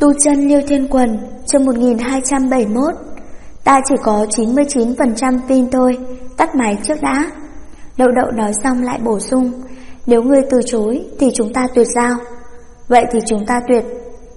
Tu chân Liêu Thiên Quần, chương 1271. Ta chỉ có 99% pin thôi, tắt máy trước đã. Đậu đậu nói xong lại bổ sung, nếu ngươi từ chối thì chúng ta tuyệt giao. Vậy thì chúng ta tuyệt.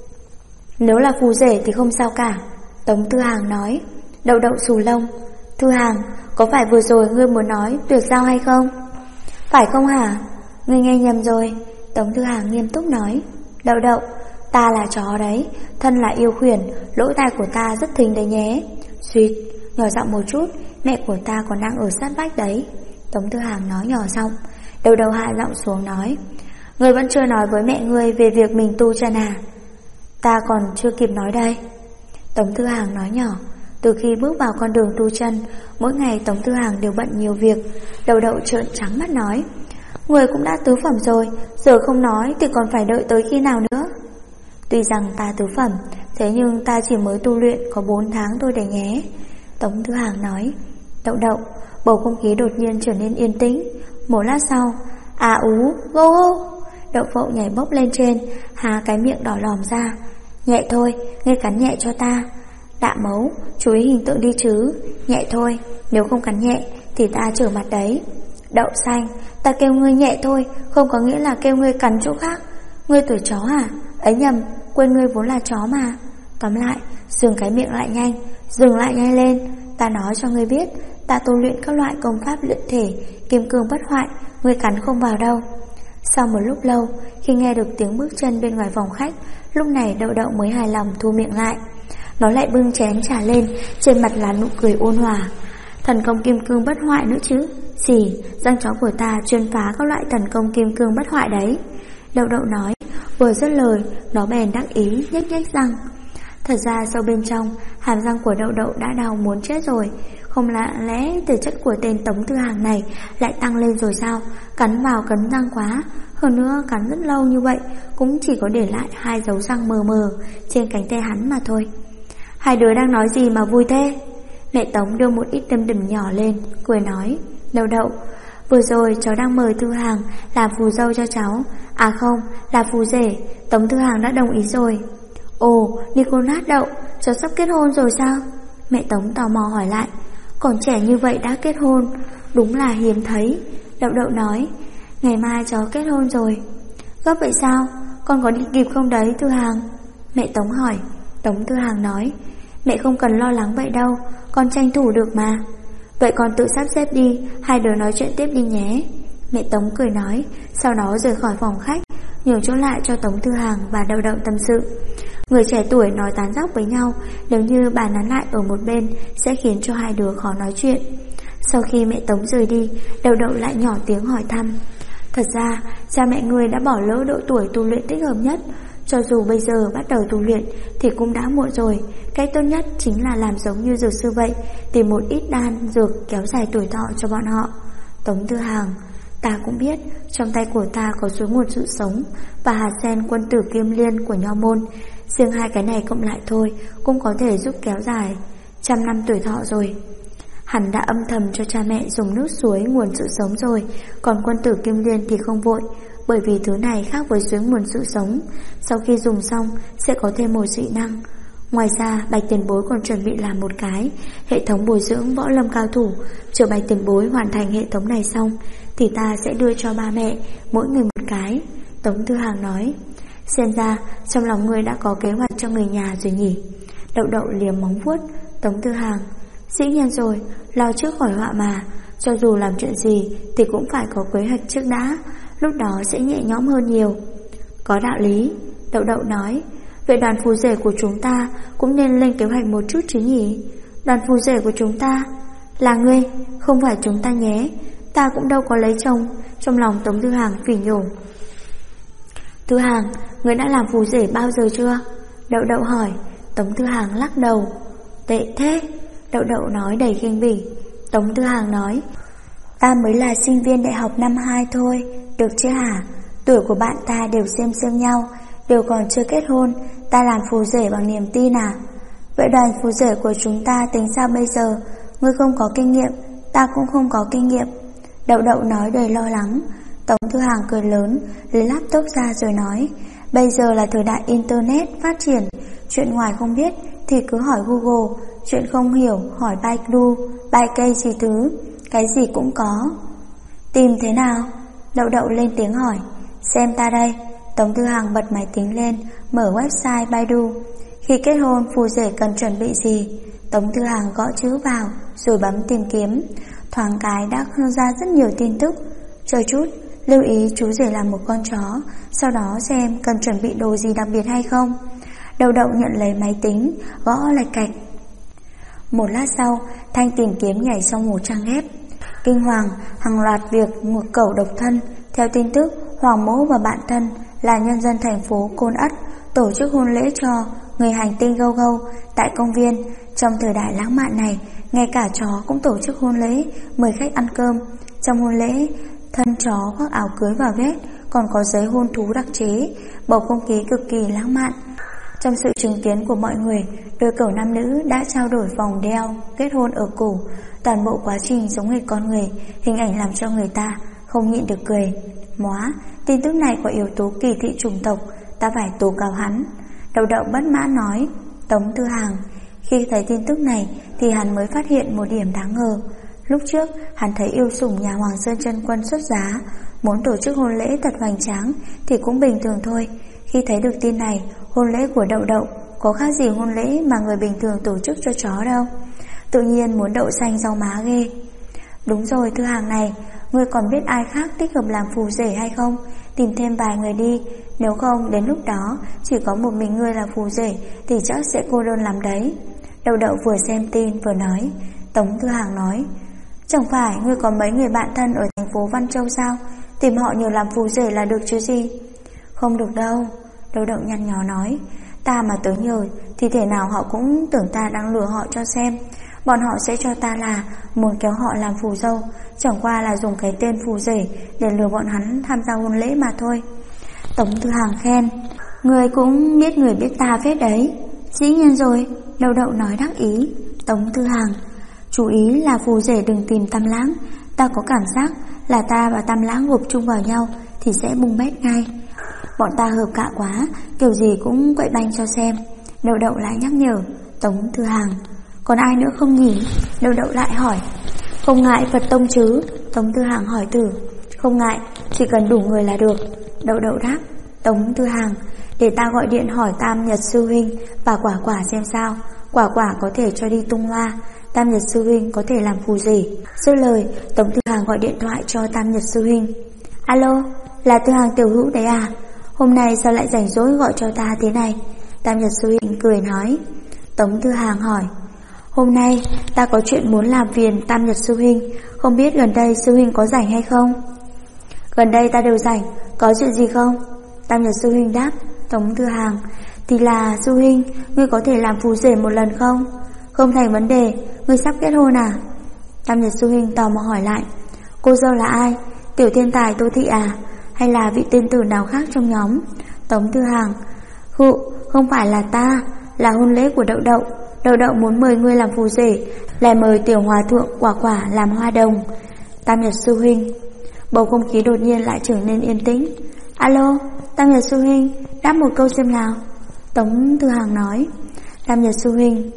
Nếu là phù rể thì không sao cả, Tống Thư Hàng nói. Đậu đậu xù lông, Thư Hàng, có phải vừa rồi ngươi muốn nói tuyệt giao hay không? Phải không hả? Ngươi nghe nhầm rồi, Tống Thư Hàng nghiêm túc nói. Đậu đậu, ta là chó đấy, thân là yêu khuyển, lỗ tai của ta rất thính đấy nhé. Suýt, nhỏ giọng một chút, mẹ của ta còn đang ở sát vách đấy. Tống Thư Hàng nói nhỏ giọng. Đầu đầu hạ giọng xuống nói, ngươi vẫn chưa nói với mẹ ngươi về việc mình tu chân à? Ta còn chưa kịp nói đây. Tống Thư Hàng nói nhỏ. Từ khi bước vào con đường tu chân, mỗi ngày Tống Thư Hàng đều bận nhiều việc. Đầu đậu trợn trắng mắt nói, người cũng đã tứ phẩm rồi, giờ không nói thì còn phải đợi tới khi nào nữa? Tuy rằng ta tứ phẩm, thế nhưng ta chỉ mới tu luyện có 4 tháng thôi đấy nhé, Tống Thư Hàng nói. Đậu đậu, bầu không khí đột nhiên trở nên yên tĩnh. Một lát sau, à ú, gô gô, đậu phộng nhảy bốc lên trên, há cái miệng đỏ lòm ra. Nhẹ thôi, ngươi cắn nhẹ cho ta. Đạ mấu, chú ý hình tượng đi chứ. Nhẹ thôi, nếu không cắn nhẹ thì ta trở mặt đấy. Đậu xanh, ta kêu ngươi nhẹ thôi, không có nghĩa là kêu ngươi cắn chỗ khác. Ngươi tuổi chó à? Ấy nhầm, quên ngươi vốn là chó mà. Tóm lại, dừng cái miệng lại nhanh, dừng lại nhanh lên. Ta nói cho ngươi biết, ta tu luyện các loại công pháp luyện thể, kim cương bất hoại, ngươi cắn không vào đâu. Sau một lúc lâu, khi nghe được tiếng bước chân bên ngoài phòng khách, lúc này đậu đậu mới hài lòng thu miệng lại. Nó lại bưng chén trà lên, trên mặt là nụ cười ôn hòa. Thần công kim cương bất hoại nữa chứ? Xì, răng chó của ta chuyên phá các loại thần công kim cương bất hoại đấy. Đậu đậu nói, vừa dứt lời, nó bèn đắc ý nhếch nhếch răng. Thật ra sâu bên trong, hàm răng của đậu đậu đã đau muốn chết rồi. Không lẽ thể chất của tên Tống Thư Hàng này lại tăng lên rồi sao? Cắn vào cắn răng quá. Hơn nữa cắn rất lâu như vậy cũng chỉ có để lại 2 dấu răng mờ mờ trên cánh tay hắn mà thôi. Hai đứa đang nói gì mà vui thế? Mẹ Tống đưa một ít đâm đầm nhỏ lên, cười nói, đậu đậu, vừa rồi cháu đang mời Thư Hàng làm phù dâu cho cháu. À không, là phù rể, Tống Thư Hàng đã đồng ý rồi. Ồ, Nicolas đậu, cháu sắp kết hôn rồi sao? Mẹ Tống tò mò hỏi lại. Còn trẻ như vậy đã kết hôn, đúng là hiếm thấy. Đậu đậu nói, ngày mai cháu kết hôn rồi. Gấp vậy sao? Con có đi kịp không đấy Thư Hàng? Mẹ Tống hỏi. Tống Thư Hàng nói, mẹ không cần lo lắng vậy đâu, con tranh thủ được mà. Vậy con tự sắp xếp đi, hai đứa nói chuyện tiếp đi nhé. Mẹ Tống cười nói, sau đó rời khỏi phòng khách, nhường chỗ lại cho Tống Thư Hàng và đậu đậu tâm sự. Người trẻ tuổi nói tán dóc với nhau, nếu như bà nán lại ở một bên sẽ khiến cho hai đứa khó nói chuyện. Sau khi mẹ Tống rời đi, đậu đậu lại nhỏ tiếng hỏi thăm. Thật ra, cha mẹ người đã bỏ lỡ độ tuổi tu luyện thích hợp nhất. Cho dù bây giờ bắt đầu tu luyện thì cũng đã muộn rồi. Cách tốt nhất chính là làm giống như dược sư vậy, tìm một ít đan dược kéo dài tuổi thọ cho bọn họ. Tống Thư Hàng, ta cũng biết trong tay của ta có suối nguồn sự sống và hạt sen quân tử kim liên của nho môn. Riêng hai cái này cộng lại thôi cũng có thể giúp kéo dài 100 năm tuổi thọ rồi. Hắn đã âm thầm cho cha mẹ dùng nước suối nguồn sự sống rồi, còn quân tử kim liên thì không vội, bởi vì thứ này khác với suối nguồn sự sống, sau khi dùng xong sẽ có thêm một dị năng. Ngoài ra, Bạch tiền bối còn chuẩn bị làm một cái hệ thống bồi dưỡng võ lâm cao thủ. Chờ Bạch tiền bối hoàn thành hệ thống này xong thì ta sẽ đưa cho ba mẹ mỗi người một cái, Tống Thư Hàng nói. Xem ra trong lòng ngươi đã có kế hoạch cho người nhà rồi nhỉ? Đậu đậu liếm móng vuốt. Tống Thư Hàng, dĩ nhiên rồi, lo trước khỏi họa mà. Cho dù làm chuyện gì thì cũng phải có kế hoạch trước đã, lúc đó sẽ nhẹ nhõm hơn nhiều. Có đạo lý, đậu đậu nói. Vậy đoàn phù rể của chúng ta cũng nên lên kế hoạch một chút chứ nhỉ? Đoàn phù rể của chúng ta là ngươi, không phải chúng ta nhé. Ta cũng đâu có lấy chồng. Trong lòng Tống Thư Hàng phỉ nhổ. Thư Hàng, ngươi đã làm phù rể bao giờ chưa? Đậu đậu hỏi. Tống Thư Hàng lắc đầu. Tệ thế, đậu đậu nói đầy khinh bỉ. Tống Thư Hàng nói, ta mới là sinh viên đại học năm 2 thôi, được chứ hả? Tuổi của bạn ta đều xem nhau, đều còn chưa kết hôn, ta làm phù rể bằng niềm tin à? Vậy đoàn phù rể của chúng ta tính sao bây giờ? Ngươi không có kinh nghiệm, ta cũng không có kinh nghiệm. Đậu đậu nói đầy lo lắng. Tống Thư Hàng cười lớn, lấy laptop ra rồi nói, bây giờ là thời đại internet phát triển, Chuyện ngoài không biết thì cứ hỏi Google, chuyện không hiểu hỏi Baidu, Baikei gì thứ, cái gì cũng có. Tìm thế nào? Đậu Đậu lên tiếng hỏi. Xem ta đây. Tống Thư Hằng bật máy tính lên, mở website Baidu. Khi kết hôn, phù rể cần chuẩn bị gì? Tống Thư Hằng gõ chữ vào, rồi bấm tìm kiếm. Thoáng cái đã ra rất nhiều tin tức. Chờ chút, lưu ý chú rể là một con chó, sau đó xem cần chuẩn bị đồ gì đặc biệt hay không. Đậu Đậu nhận lấy máy tính, gõ lạch cạch. Một lát sau, Thanh tìm kiếm nhảy xong một trang web. Kinh hoàng, hàng loạt việc ngược cẩu độc thân. Theo tin tức, Hoàng Mỗ và bạn thân là nhân dân thành phố Côn Ất tổ chức hôn lễ cho người hành tinh Gâu Gâu tại công viên. Trong thời đại lãng mạn này, ngay cả chó cũng tổ chức hôn lễ, mời khách ăn cơm. Trong hôn lễ, thân chó khoác áo cưới vào vest, còn có giấy hôn thú đặc chế, bầu không khí cực kỳ lãng mạn. Trong sự chứng kiến của mọi người, đôi cẩu nam nữ đã trao đổi vòng đeo kết hôn ở cổ. Toàn bộ quá trình giống hệt con người, hình ảnh làm cho người ta không nhịn được cười. Móa, tin tức này có yếu tố kỳ thị chủng tộc, ta phải tố cáo hắn. Đậu Đậu bất mãn nói. Tống Thư Hằng khi thấy tin tức này thì hắn mới phát hiện một điểm đáng ngờ. Lúc trước hắn thấy yêu sủng nhà Hoàng Sơn Chân Quân xuất giá, muốn tổ chức hôn lễ thật hoành tráng thì cũng bình thường thôi. Khi thấy được tin này, hôn lễ của Đậu Đậu có khác gì hôn lễ mà người bình thường tổ chức cho chó đâu. Tự nhiên muốn đậu xanh rau má ghê. Đúng rồi Thư Hằng này, ngươi còn biết ai khác thích hợp làm phù rể hay không? Tìm thêm vài người đi, nếu không đến lúc đó chỉ có một mình ngươi là phù rể thì chắc sẽ cô đơn lắm đấy. Đậu Đậu vừa xem tin vừa nói. Tống Thư Hằng nói, chẳng phải ngươi có mấy người bạn thân ở thành phố Văn Châu sao? Tìm họ nhờ làm phù rể là được chứ gì? Không được đâu. Đậu Đậu nhăn nhó nói, ta mà tới nhờ thì thể nào họ cũng tưởng ta đang lừa họ cho xem. Bọn họ sẽ cho ta là muốn kéo họ làm phù dâu, chẳng qua là dùng cái tên phù rể để lừa bọn hắn tham gia hôn lễ mà thôi. Tống Thư Hằng khen, người cũng biết người biết ta phết đấy. Dĩ nhiên rồi, Đậu Đậu nói đắc ý. Tống Thư Hằng, chú ý là phù rể đừng tìm Tam Lãng. Ta có cảm giác là ta và Tam Lãng gộp chung vào nhau thì sẽ bung bét ngay. Bọn ta hợp cạ quá, kiểu gì cũng quậy banh cho xem. Đậu Đậu lại nhắc nhở. Tống Thư Hằng, còn ai nữa không nhỉ? Đậu Đậu lại hỏi. Không ngại Phật tông chứ? Tống Thư Hằng hỏi thử. Không ngại, chỉ cần đủ người là được. Đậu Đậu đáp. Tống Thư Hằng, để ta gọi điện hỏi Tam Nhật sư huynh và Quả Quả xem sao. Quả Quả có thể cho đi tung hoa, Tam Nhật sư huynh có thể làm phù rể. Dứt lời, Tống Thư Hằng gọi điện thoại cho Tam Nhật sư huynh. Alo, là Thư Hằng tiểu hữu đấy à? Hôm nay sao lại rảnh rỗi gọi cho ta thế này? Tam Nhật sư huynh cười nói. Tống Thư Hằng hỏi. Hôm nay ta có chuyện muốn làm phiền Tam Nhật sư huynh, không biết gần đây sư huynh có rảnh hay không? Gần đây ta đều rảnh, có chuyện gì không? Tam Nhật sư huynh đáp. Tống Thư Hằng, thì là sư huynh, ngươi có thể làm phù rể một lần không? Không thành vấn đề, ngươi sắp kết hôn à? Tam Nhật sư huynh tò mò hỏi lại. Cô dâu là ai? Tiểu thiên tài Tô Thị à? Hay là vị tiên tử nào khác trong nhóm? Tống Thư Hằng, không phải là ta, là hôn lễ của Đậu Đậu. Đậu Đậu muốn mời ngươi làm phù rể, lại mời tiểu hòa thượng Quả Quả làm hoa đồng. Tam Nhật sư huynh. Bầu không khí đột nhiên lại trở nên yên tĩnh. Alo, Tam Nhật sư huynh, đáp một câu xem nào. Tống Thư Hằng nói. Tam Nhật sư huynh.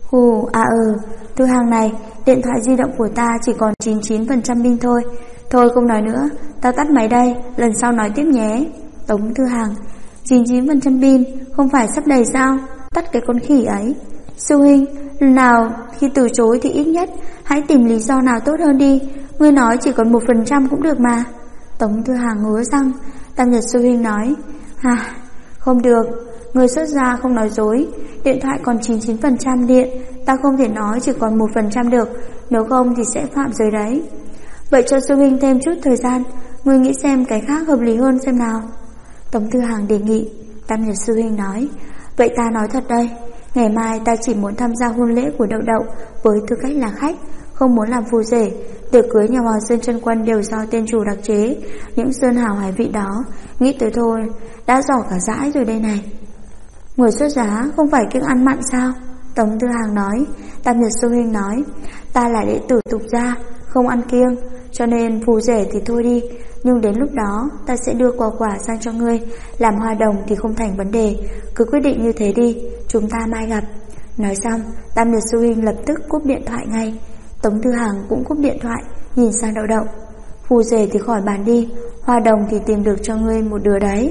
Thư Hằng này, điện thoại di động của ta chỉ còn 99% pin thôi. Thôi không nói nữa, tao tắt máy đây, lần sau nói tiếp nhé. Tống Thư Hằng. 99% pin, không phải sắp đầy sao? Tắt cái con khỉ ấy. Sư huynh, lần nào khi từ chối thì ít nhất hãy tìm lý do nào tốt hơn đi. Ngươi nói chỉ còn 1% cũng được mà. Tống Thư Hằng ngứa răng. Tam Nhật sư huynh nói. Không được, người xuất gia không nói dối. Điện thoại còn 99% điện, ta không thể nói chỉ còn 1% được, nếu không thì sẽ phạm giới đấy. Vậy cho sư huynh thêm chút thời gian, ngươi nghĩ xem cái khác hợp lý hơn xem nào. Tống Thư Hằng đề nghị. Tam Nhật sư huynh nói. Vậy ta nói thật đây, ngày mai ta chỉ muốn tham gia hôn lễ của Đậu Đậu với tư cách là khách, không muốn làm phù rể. Tiệc cưới nhà Hoàng Sơn Chân Quân đều do tên chủ đặc chế, những sơn hào hải vị đó, nghĩ tới thôi đã giỏ cả dãi rồi đây này. Người xuất giá không phải kiêng ăn mặn sao? Tống Thư Hằng nói. Tam Nhật sư huynh nói. Ta là đệ tử tục gia, không ăn kiêng, cho nên phù rể thì thôi đi, nhưng đến lúc đó ta sẽ đưa Quả Quả sang cho ngươi làm hoa đồng thì không thành vấn đề. Cứ quyết định như thế đi, chúng ta mai gặp. Nói xong, Tam Nhật Sư huynh lập tức cúp điện thoại ngay. Tống Tư Hằng cũng cúp điện thoại, nhìn sang Đậu Đậu. Phù rể thì khỏi bàn đi, hoa đồng thì tìm được cho ngươi một đứa đấy.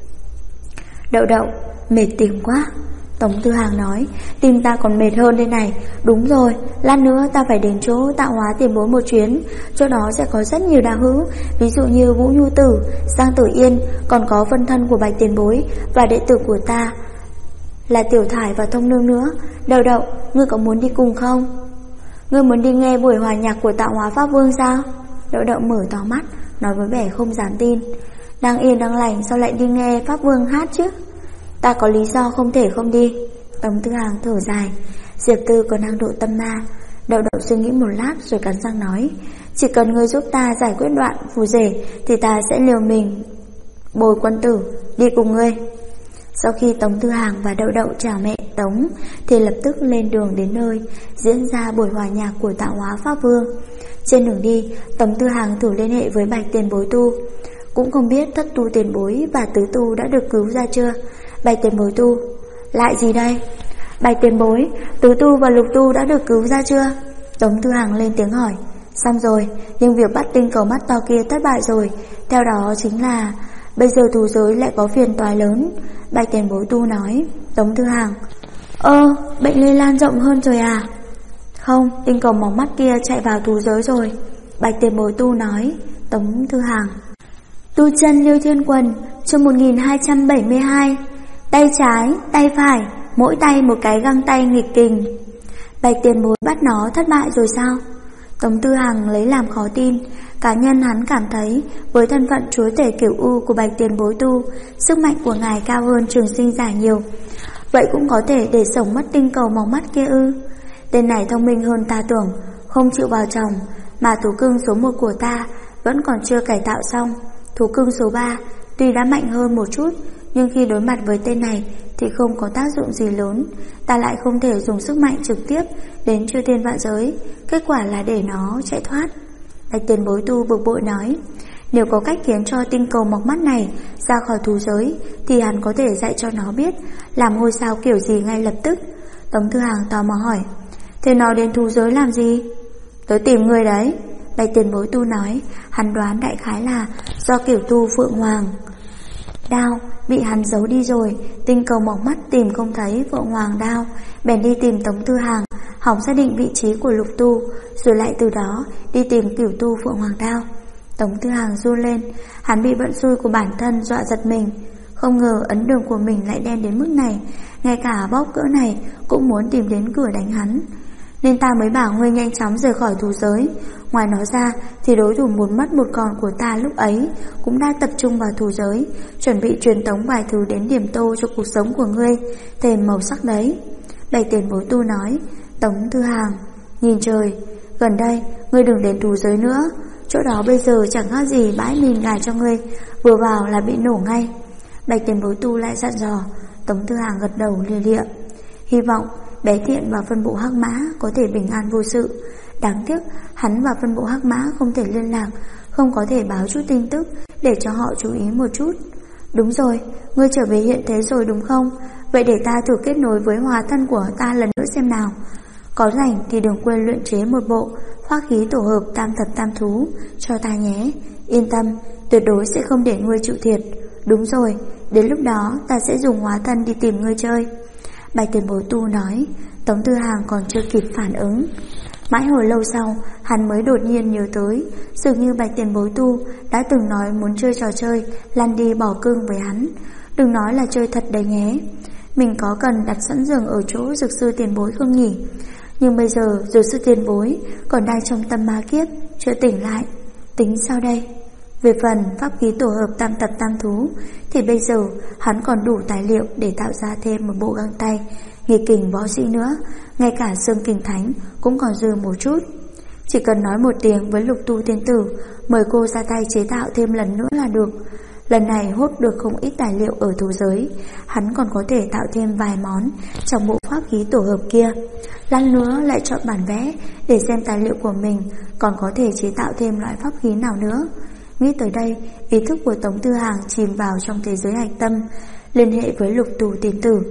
Đậu Đậu, mệt tìm quá. Tống Tư Hằng nói, tìm ta còn mệt hơn đây này. Đúng rồi, lát nữa ta phải đến chỗ Tạo Hóa Tiền Bối một chuyến. Chỗ đó sẽ có rất nhiều đạo hữu, ví dụ như Vũ Nhu Tử, Giang Tử Yên, còn có phân thân của Bạch Tiền Bối và đệ tử của ta là Tiểu Thải và Thông Nương nữa. Đậu Đậu, ngươi có muốn đi cùng không? Ngươi muốn đi nghe buổi hòa nhạc của Tạo Hóa Pháp Vương sao? Đậu Đậu mở to mắt, nói với vẻ không dám tin. Đang yên đang lành sao lại đi nghe Pháp Vương hát chứ? Ta có lý do không thể không đi. Tống Tư Hằng thở dài. Diệp Tư còn đang độ tâm ma. Đậu Đậu suy nghĩ một lát rồi cắn răng nói, chỉ cần ngươi giúp ta giải quyết đoạn phù rể thì ta sẽ liều mình bồi quân tử đi cùng ngươi. Sau khi Tống Tư Hằng và Đậu Đậu chào mẹ Tống thì lập tức lên đường đến nơi diễn ra buổi hòa nhạc của Tạo Hóa Pháp Vương. Trên đường đi, Tống Tư Hằng thử liên hệ với Bạch Tiền Bối Tu. Cũng không biết Thất Tu Tiền Bối và Tứ Tu đã được cứu ra chưa. Bạch Tiền Bối Tu, lại gì đây? Bạch Tiền Bối, Tứ Tu và Lục Tu đã được cứu ra chưa? Tống Tư Hằng lên tiếng hỏi. Xong rồi, nhưng việc bắt tinh cầu mắt to kia thất bại rồi. Theo đó chính là bây giờ thú giới lại có phiền toái lớn. Bạch Tiền Bối Tu nói. Tống Tư Hằng, bệnh lây lan rộng hơn rồi à? Không, tinh cầu móng mắt kia chạy vào thú giới rồi. Bạch Tiền Bối Tu nói. Tống Tư Hằng. Tu chân Liêu Thiên Quần, chương 1272. Tay trái, tay phải, mỗi tay một cái găng tay nghịch kình. Bạch Tiền Bối bắt nó thất bại rồi sao? Tống Tư Hằng lấy làm khó tin. Cá nhân hắn cảm thấy với thân phận chúa tể Cửu U của Bạch Tiền Bối Tu, sức mạnh của ngài cao hơn Trường Sinh Giả nhiều. Vậy cũng có thể để sống mất tinh cầu móng mắt kia ư? Tên này thông minh hơn ta tưởng, không chịu vào chồng. Mà thú cưng số 1 của ta vẫn còn chưa cải tạo xong. Thú cưng số 3 tuy đã mạnh hơn một chút, nhưng khi đối mặt với tên này thì không có tác dụng gì lớn. Ta lại không thể dùng sức mạnh trực tiếp đến chư thiên vạn giới, kết quả là để nó chạy thoát. Bạch Tiền Bối Tu bực bội nói, nếu có cách khiến cho tinh cầu mọc mắt này ra khỏi thú giới thì hắn có thể dạy cho nó biết làm ngôi sao kiểu gì ngay lập tức. Tống Tư Hằng tò mò hỏi, thế nó đến thú giới làm gì? Tớ tìm người đấy. Bạch Tiền Bối Tu nói, hắn đoán đại khái là do kiểu tu Phượng Hoàng Đao bị hắn giấu đi rồi. Tinh cầu mọc mắt tìm không thấy Phượng Hoàng Đao, bèn đi tìm Tống Tư Hằng, hỏng xác định vị trí của Lục Tu, rồi lại từ đó đi tìm kiểu tu Phượng Hoàng Đao. Tống Tư Hằng run lên, hắn bị vận xui của bản thân dọa giật mình. Không ngờ ấn đường của mình lại đen đến mức này, ngay cả bóp cỡ này cũng muốn tìm đến cửa đánh hắn. Nên ta mới bảo ngươi nhanh chóng rời khỏi thú giới. Ngoài nó ra thì đối thủ một mất một còn của ta lúc ấy cũng đã tập trung vào thú giới, chuẩn bị truyền tống vài thứ đến điểm tô cho cuộc sống của ngươi, thêm màu sắc đấy. Bạch Tiền Bối Tu nói. Tống Tư Hằng, nhìn trời, gần đây ngươi đừng đến thú giới nữa. Chỗ đó bây giờ chẳng khác gì bãi mìn gài cho ngươi, vừa vào là bị nổ ngay. Bạch Tiền Bối Tu lại dặn dò. Tống Tư Hằng gật đầu lia lịa. Hy vọng bé Thiện và phân bộ Hắc Mã có thể bình an vô sự. Đáng tiếc hắn và phân bộ Hắc Mã không thể liên lạc, không có thể báo chút tin tức để cho họ chú ý một chút. Đúng rồi, ngươi trở về hiện thế rồi đúng không? Vậy để ta thử kết nối với hóa thân của ta lần nữa xem nào. Có rảnh thì đừng quên luyện chế một bộ pháp khí tổ hợp tam thập tam thú cho ta nhé. Yên tâm, tuyệt đối sẽ không để ngươi chịu thiệt. Đúng rồi, đến lúc đó ta sẽ dùng hóa thân đi tìm ngươi chơi. Bạch Tiền Bối Tu nói. Tống Tư Hằng còn chưa kịp phản ứng. Mãi hồi lâu sau, hắn mới đột nhiên nhớ tới, dường như Bạch Tiền Bối Tu đã từng nói muốn chơi trò chơi lăn đi bỏ cương với hắn. Đừng nói là chơi thật đấy nhé. Mình có cần đặt sẵn giường ở chỗ Dược Sư Tiền Bối không nhỉ? Nhưng bây giờ Dược Sư Tiền Bối còn đang trong tâm ma kiếp, chưa tỉnh lại. Tính sao đây? Về phần pháp khí tổ hợp tam tập tam thú thì bây giờ hắn còn đủ tài liệu để tạo ra thêm một bộ găng tay nghịch kình võ sĩ nữa. Ngay cả xương kình thánh cũng còn dư một chút. Chỉ cần nói một tiếng với Lục Tu Tiên Tử, mời cô ra tay chế tạo thêm lần nữa là được. Lần này hốt được không ít tài liệu ở thú giới, hắn còn có thể tạo thêm vài món trong bộ pháp khí tổ hợp kia. Lát nữa lại chọn bản vẽ để xem tài liệu của mình còn có thể chế tạo thêm loại pháp khí nào nữa. Nghĩ tới đây, ý thức của Tống Tư Hằng chìm vào trong thế giới hạch tâm, liên hệ với Lục Tu Tiên Tử.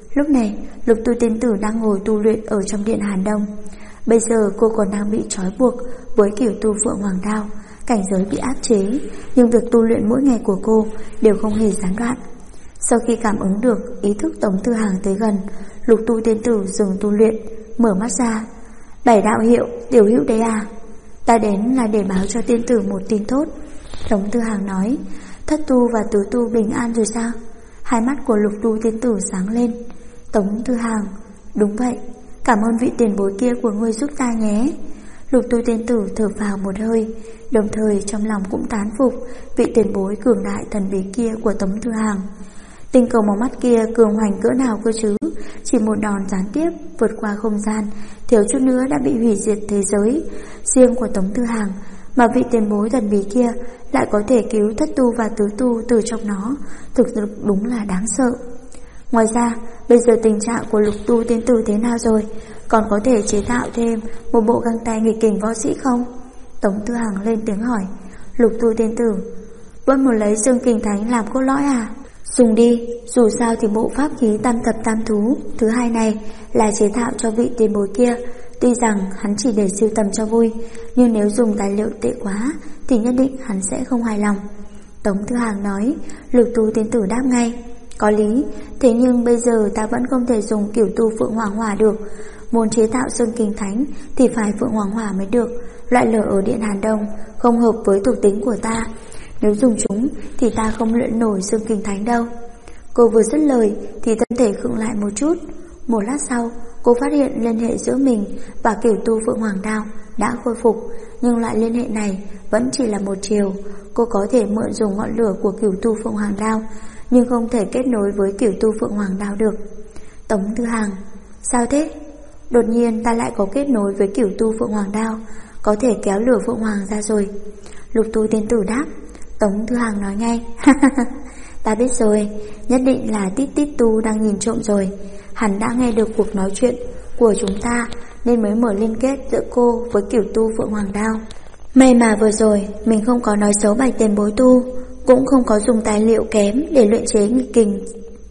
Lúc này Lục Tu Tiên Tử đang ngồi tu luyện ở trong điện Hàn Đông. Bây giờ cô còn đang bị trói buộc với kiểu tu Phượng Hoàng Đao, cảnh giới bị áp chế, nhưng việc tu luyện mỗi ngày của cô đều không hề gián đoạn. Sau khi cảm ứng được ý thức Tống Tư Hàng tới gần, Lục Tu Tiên Tử dừng tu luyện, mở mắt ra. Bảy đạo hiệu, tiểu hữu đấy à? Ta đến là để báo cho tiên tử một tin tốt. Tống Tư Hàng nói. Thất tu và tứ tu bình an rồi sao? Hai mắt của Lục Tu Tiên Tử sáng lên. Tống Tư Hàng, đúng vậy, cảm ơn vị tiền bối kia của ngươi giúp ta nhé. Lục Tu Tiên Tử thở vào một hơi, đồng thời trong lòng cũng tán phục vị tiền bối cường đại thần bí kia của Tống Tư Hàng. Tinh cầu màu mắt kia cường hoành cỡ nào cơ chứ? Chỉ một đòn gián tiếp vượt qua không gian, thiếu chút nữa đã bị hủy diệt thế giới riêng của Tống Tư Hàng, mà vị tiền bối thần bí kia lại có thể cứu thất tu và tứ tu từ trong nó, thực lực đúng là đáng sợ. Ngoài ra, bây giờ tình trạng của Lục Tu Tiên Tử thế nào rồi? Còn có thể chế tạo thêm một bộ găng tay nghịch kình võ sĩ không? Tống Tư Hàng lên tiếng hỏi. Lục Tu Tiên Tử, vẫn muốn lấy xương kình thánh làm cốt lõi à? Dùng đi, dù sao thì bộ pháp khí tam thập tam thú thứ hai này là chế tạo cho vị tiền bối kia. Tuy rằng hắn chỉ để sưu tầm cho vui, nhưng nếu dùng tài liệu tệ quá thì nhất định hắn sẽ không hài lòng. Tống Tư Hàng nói. Lục Tu Tiên Tử đáp ngay. Có lý, thế nhưng bây giờ ta vẫn không thể dùng kiểu tu Phượng Hoàng Hỏa được. Muốn chế tạo xương kình thánh thì phải Phượng Hoàng Hỏa mới được. Loại lửa ở điện Hàn Đông không hợp với thuộc tính của ta. Nếu dùng chúng thì ta không luyện nổi xương kình thánh đâu. Cô vừa dứt lời thì thân thể khựng lại một chút. Một lát sau, cô phát hiện liên hệ giữa mình và kiểu tu Phượng Hoàng Đao đã khôi phục, nhưng loại liên hệ này vẫn chỉ là một chiều. Cô có thể mượn dùng ngọn lửa của kiểu tu Phượng Hoàng Đao, nhưng không thể kết nối với kiểu tu Phượng Hoàng Đao được. Tống Tư Hàng, sao thế? Đột nhiên ta lại có kết nối với kiểu tu Phượng Hoàng Đao, có thể kéo lửa Phượng Hoàng ra rồi. Lục Tu Tiên Tử đáp. Tống Tư Hàng nói ngay. Ta biết rồi, nhất định là Tít Tít Tu đang nhìn trộm rồi. Hắn đã nghe được cuộc nói chuyện của chúng ta nên mới mở liên kết giữa cô với kiểu tu Phượng Hoàng Đao. May mà vừa rồi mình không có nói xấu Bạch tiền bối tu, cũng không có dùng tài liệu kém để luyện chế nghịch kình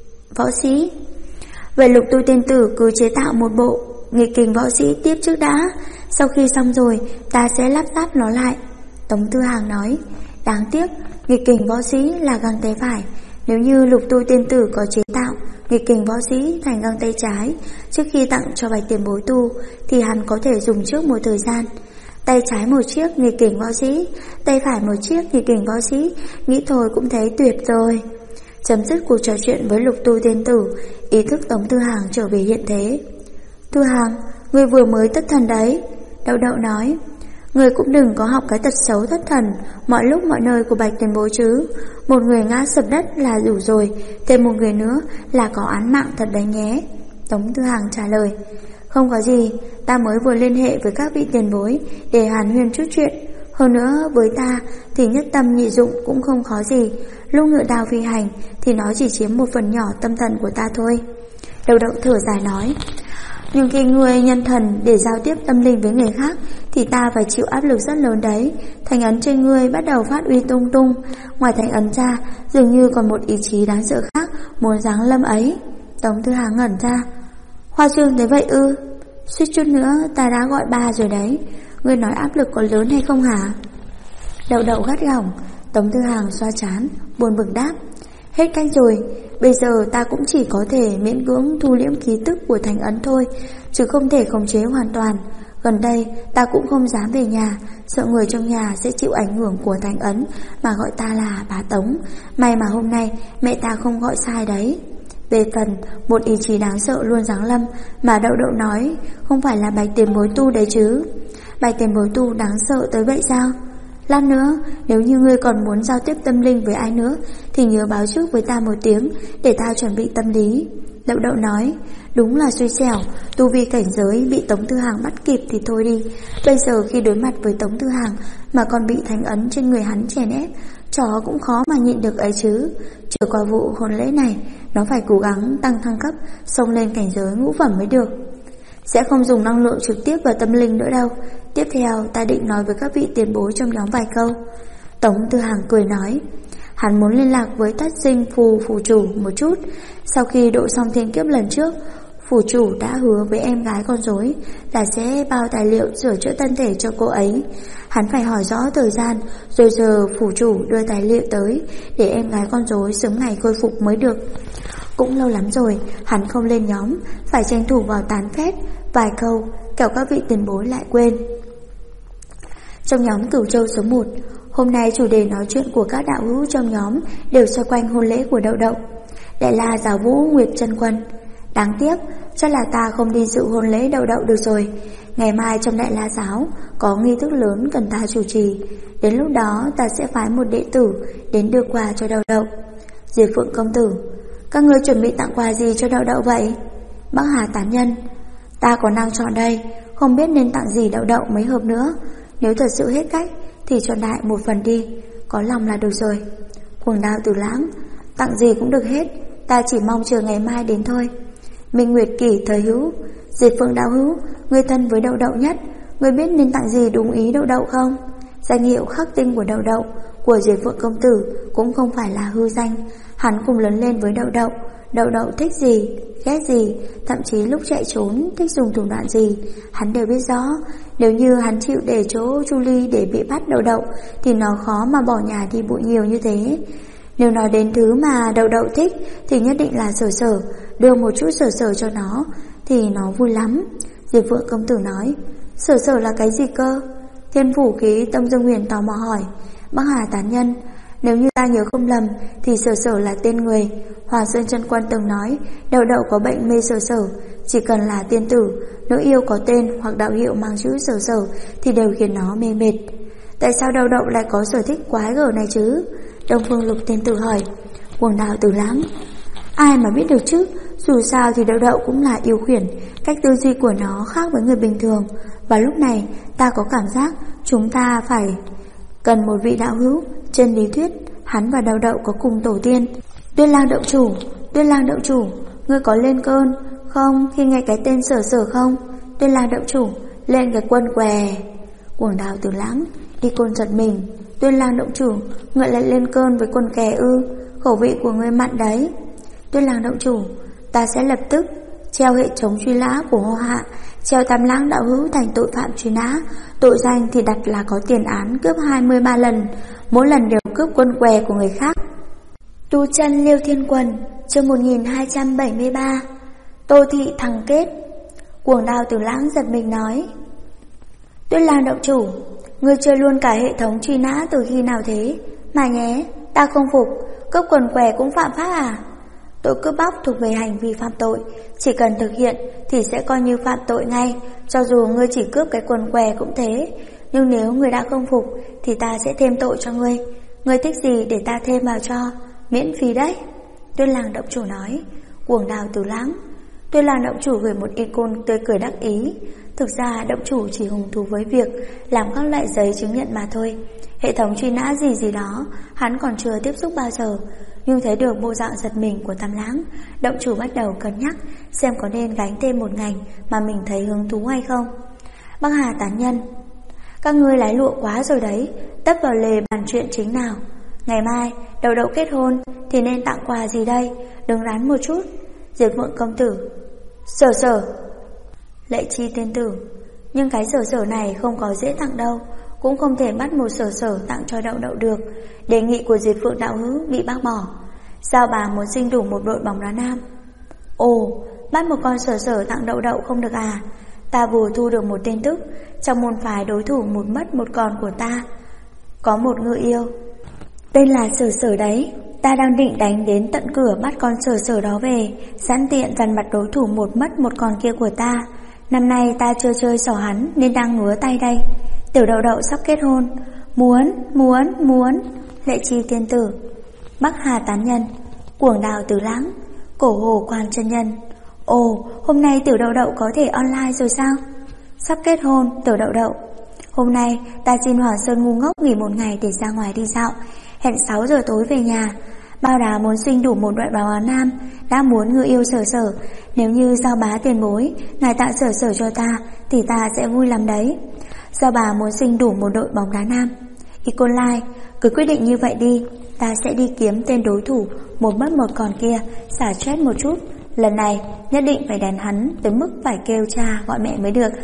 võ sĩ. Vậy Lục Tu Tiên Tử cứ chế tạo một bộ nghịch kình võ sĩ tiếp trước đã, sau khi xong rồi ta sẽ lắp ráp nó lại. Tống Tư Hàng nói. Đáng tiếc nghịch kình võ sĩ là găng tay phải. Nếu như Lục Tu Tiên Tử có chế tạo nghịch kình võ sĩ thành găng tay trái trước khi tặng cho Bạch tiền bối tu thì hắn có thể dùng trước một thời gian. Tay trái một chiếc nghịch kình võ sĩ, tay phải một chiếc nghịch kình võ sĩ, nghĩ thôi cũng thấy tuyệt rồi. Chấm dứt cuộc trò chuyện với Lục Tu Tiên Tử, ý thức Tống Tư Hàng trở về hiện thế. Tư Hàng, ngươi vừa mới thất thần đấy. Đậu Đậu nói. Người cũng đừng có học cái tật xấu thất thần mọi lúc mọi nơi của Bạch tiền bối chứ. Một người ngã sập đất là đủ rồi, thêm một người nữa là có án mạng thật đấy nhé. Tống Tư Hàng trả lời. Không có gì, ta mới vừa liên hệ với các vị tiền bối để hàn huyên chút chuyện. Hơn nữa với ta thì nhất tâm nhị dụng cũng không khó gì. Lúc ngựa đao phi hành thì nó chỉ chiếm một phần nhỏ tâm thần của ta thôi. Đậu Đậu thở dài nói. Nhưng khi ngươi nhân thần để giao tiếp tâm linh với người khác thì ta phải chịu áp lực rất lớn đấy. Thành ấn trên ngươi bắt đầu phát uy tung tung. Ngoài thành ấn ra dường như còn một ý chí đáng sợ khác muốn giáng lâm ấy. Tống Tư Hàng ngẩn ra. Hoa trương thế vậy ư? Suýt chút nữa ta đã gọi ba rồi đấy. Ngươi nói áp lực có lớn hay không hả? Đậu Đậu gắt gỏng. Tống Tư Hàng xoa trán buồn bực đáp. Hết cách rồi, bây giờ ta cũng chỉ có thể miễn cưỡng thu liễm khí tức của thành ấn thôi, chứ không thể khống chế hoàn toàn. Gần đây ta cũng không dám về nhà, sợ người trong nhà sẽ chịu ảnh hưởng của thành ấn mà gọi ta là bà Tống. May mà hôm nay mẹ ta không gọi sai đấy. Về phần một ý chí đáng sợ luôn giáng lâm mà Đậu Đậu nói, không phải là Bạch tiền bối tu đấy chứ? Bạch tiền bối tu đáng sợ tới vậy sao? Lát nữa, nếu như ngươi còn muốn giao tiếp tâm linh với ai nữa thì nhớ báo trước với ta một tiếng để ta chuẩn bị tâm lý. Đậu Đậu nói. Đúng là xui xẻo, tu vi cảnh giới bị Tống Tư Hàng bắt kịp thì thôi đi. Bây giờ khi đối mặt với Tống Tư Hàng mà còn bị thành ấn trên người hắn chèn ép, chó cũng khó mà nhịn được ấy chứ. Trở qua vụ hôn lễ này, nó phải cố gắng tăng thăng cấp, xông lên cảnh giới ngũ phẩm mới được. Sẽ không dùng năng lượng trực tiếp vào tâm linh nữa đâu. Tiếp theo ta định nói với các vị tiền bối trong nhóm vài câu. Tống Tư Hàng cười nói. Hắn muốn liên lạc với Thất Sinh phủ chủ một chút. Sau khi độ xong thiên kiếp lần trước, phủ chủ đã hứa với em gái con rối là sẽ bao tài liệu sửa chữa thân thể cho cô ấy. Hắn phải hỏi rõ thời gian, rồi giờ phủ chủ đưa tài liệu tới để em gái con rối sớm ngày khôi phục mới được. Cũng lâu lắm rồi hắn không lên nhóm, phải tranh thủ vào tán phét vài câu, kẻo các vị tiền bối lại quên. Trong nhóm Cửu Châu số 1, hôm nay chủ đề nói chuyện của các đạo hữu trong nhóm đều xoay quanh hôn lễ của Đậu Đậu. Lại là giáo vũ Nguyệt Chân Quân. Đáng tiếc, chắc là ta không đi dự hôn lễ Đậu Đậu được rồi. Ngày mai trong Đại La Giáo có nghi thức lớn cần ta chủ trì. Đến lúc đó ta sẽ phái một đệ tử đến đưa quà cho Đậu Đậu. Diệp Phượng công tử, các ngươi chuẩn bị tặng quà gì cho Đậu Đậu vậy? Bắc Hà tán nhân, ta còn đang chọn đây, không biết nên tặng gì Đậu Đậu mới hợp nữa. Nếu thật sự hết cách thì cho đại một phần đi, có lòng là được rồi. Cuồng Đao Tử Lãng, tặng gì cũng được hết, ta chỉ mong chờ ngày mai đến thôi. Minh Nguyệt Kỷ Thời Hữu, Diệp Phượng đạo hữu, ngươi thân với Đậu Đậu nhất, ngươi biết nên tặng gì đúng ý Đậu Đậu không? Danh hiệu khắc tinh của Đậu Đậu của Diệp Phượng công tử cũng không phải là hư danh. Hắn cùng lớn lên với Đậu Đậu. Đậu Đậu thích gì, ghét gì, thậm chí lúc chạy trốn thích dùng thủ đoạn gì, hắn đều biết rõ. Nếu như hắn chịu để chỗ Chu Ly để bị bắt Đậu Đậu thì nó khó mà bỏ nhà đi bụi nhiều như thế. Nếu nói đến thứ mà Đậu Đậu thích thì nhất định là Sở Sở. Đưa một chút Sở Sở cho nó thì nó vui lắm. Diệp Phượng công tử nói, Sở Sở là cái gì cơ? Thiên Phủ Khí Tông Dương Huyền tò mò hỏi. Bắc Hà tán nhân, nếu như ta nhớ không lầm thì Sở Sở là tên người. Hòa Sơn Chân Quân từng nói Đậu Đậu có bệnh mê Sở Sở, chỉ cần là tiên tử, nữ yêu có tên hoặc đạo hiệu mang chữ Sở Sở thì đều khiến nó mê mệt. Tại sao Đậu Đậu lại có sở thích quái gở này chứ? Đông Phương Lục tiên tử hỏi. Cuồng Đao Tử Lãng, ai mà biết được chứ, dù sao thì Đậu Đậu cũng là yêu khuyển, cách tư duy của nó khác với người bình thường. Và lúc này ta có cảm giác chúng ta phải cần một vị đạo hữu. Trên lý thuyết hắn và Đậu Đậu có cùng tổ tiên. Tuyết Lang Động Chủ, Tuyết Lang Động Chủ, ngươi có lên cơn không khi nghe cái tên Sở Sở không? Tuyết Lang Động Chủ, lên cái quân què. Cuồng Đao Tử Lãng, đi côn giật mình. Tuyết Lang Động Chủ, ngươi lại lên cơn với quân què ư? Khẩu vị của ngươi mặn đấy. Tuyết Lang Động Chủ, ta sẽ lập tức treo hệ thống truy nã của Hồ Hạ, treo Tam Lãng đạo hữu thành tội phạm truy nã. Tội danh thì đặt là có tiền án cướp 23 lần, mỗi lần đều cướp quân què của người khác. Tu Chân Liêu Thiên Quần, chương 1273. Tô Thị thằng kết. Cuồng Đao Tử Lãng giật mình nói, Tuyết Lang Động Chủ, ngươi chơi luôn cả hệ thống truy nã từ khi nào thế? Mà nhé, ta không phục, cướp quần què cũng phạm pháp à? Tội cướp bóc thuộc về hành vi phạm tội, chỉ cần thực hiện thì sẽ coi như phạm tội ngay, cho dù ngươi chỉ cướp cái quần què cũng thế. Nhưng nếu ngươi đã không phục thì ta sẽ thêm tội cho ngươi. Ngươi thích gì để ta thêm vào cho, miễn phí đấy. Tuyết Lang Động Chủ nói. Cuồng Đao Tử Lãng, Tuyết Lang Động Chủ gửi một icon tươi cười đắc ý. Thực ra Động Chủ chỉ hứng thú với việc làm các loại giấy chứng nhận mà thôi. Hệ thống truy nã gì đó hắn còn chưa tiếp xúc bao giờ. Nhưng thấy được bộ dạng giật mình của Tam Lãng, Động Chủ bắt đầu cân nhắc xem có nên gánh thêm một ngành mà mình thấy hứng thú hay không. Bắc Hà tán nhân, các ngươi lái lụa quá rồi đấy, tấp vào lề bàn chuyện chính nào. Ngày mai Đậu Đậu kết hôn thì nên tặng quà gì đây? Đừng rán một chút. Diệp Phượng công tử, Sở Sở. Lệ Chi tiên tử, nhưng cái Sở Sở này không có dễ tặng đâu, cũng không thể bắt một Sở Sở tặng cho Đậu Đậu được. Đề nghị của Diệp Phượng đạo hữu bị bác bỏ. Sao bà muốn sinh đủ một đội bóng đá nam? Ồ, bắt một con Sở Sở tặng Đậu Đậu không được à? Ta vừa thu được một tin tức, trong môn phái đối thủ một mất một còn của ta có một ngự yêu tên là Sở Sở đấy. Ta đang định đánh đến tận cửa bắt con Sở Sở đó về, sẵn tiện dằn mặt đối thủ một mất một còn kia của ta. Năm nay ta chưa chơi xỏ hắn nên đang ngứa tay đây. Tiểu Đậu Đậu sắp kết hôn. Muốn. Lệ Chi tiên tử. Bắc Hà tán nhân. Cuồng Đao Tử Lãng. Cổ Hồ Quan chân nhân. Ồ, hôm nay Tiểu Đậu Đậu có thể online rồi sao? Sắp kết hôn, Tiểu Đậu Đậu. Hôm nay ta xin Hoàng Sơn ngu ngốc nghỉ một ngày để ra ngoài đi dạo. Hẹn 6 giờ tối về nhà. Bao đá muốn sinh đủ một đội bóng đá nam, đã muốn ngự yêu Sở Sở. Nếu như Giao bá tiền bối ngài tặng Sở Sở cho ta thì ta sẽ vui lắm đấy. Giao bà muốn sinh đủ một đội bóng đá nam. Icon Live, cứ quyết định như vậy đi. ta sẽ đi kiếm tên đối thủ một mất một còn kia, xả stress một chút. Lần này nhất định phải đánh hắn tới mức phải kêu cha gọi mẹ mới được.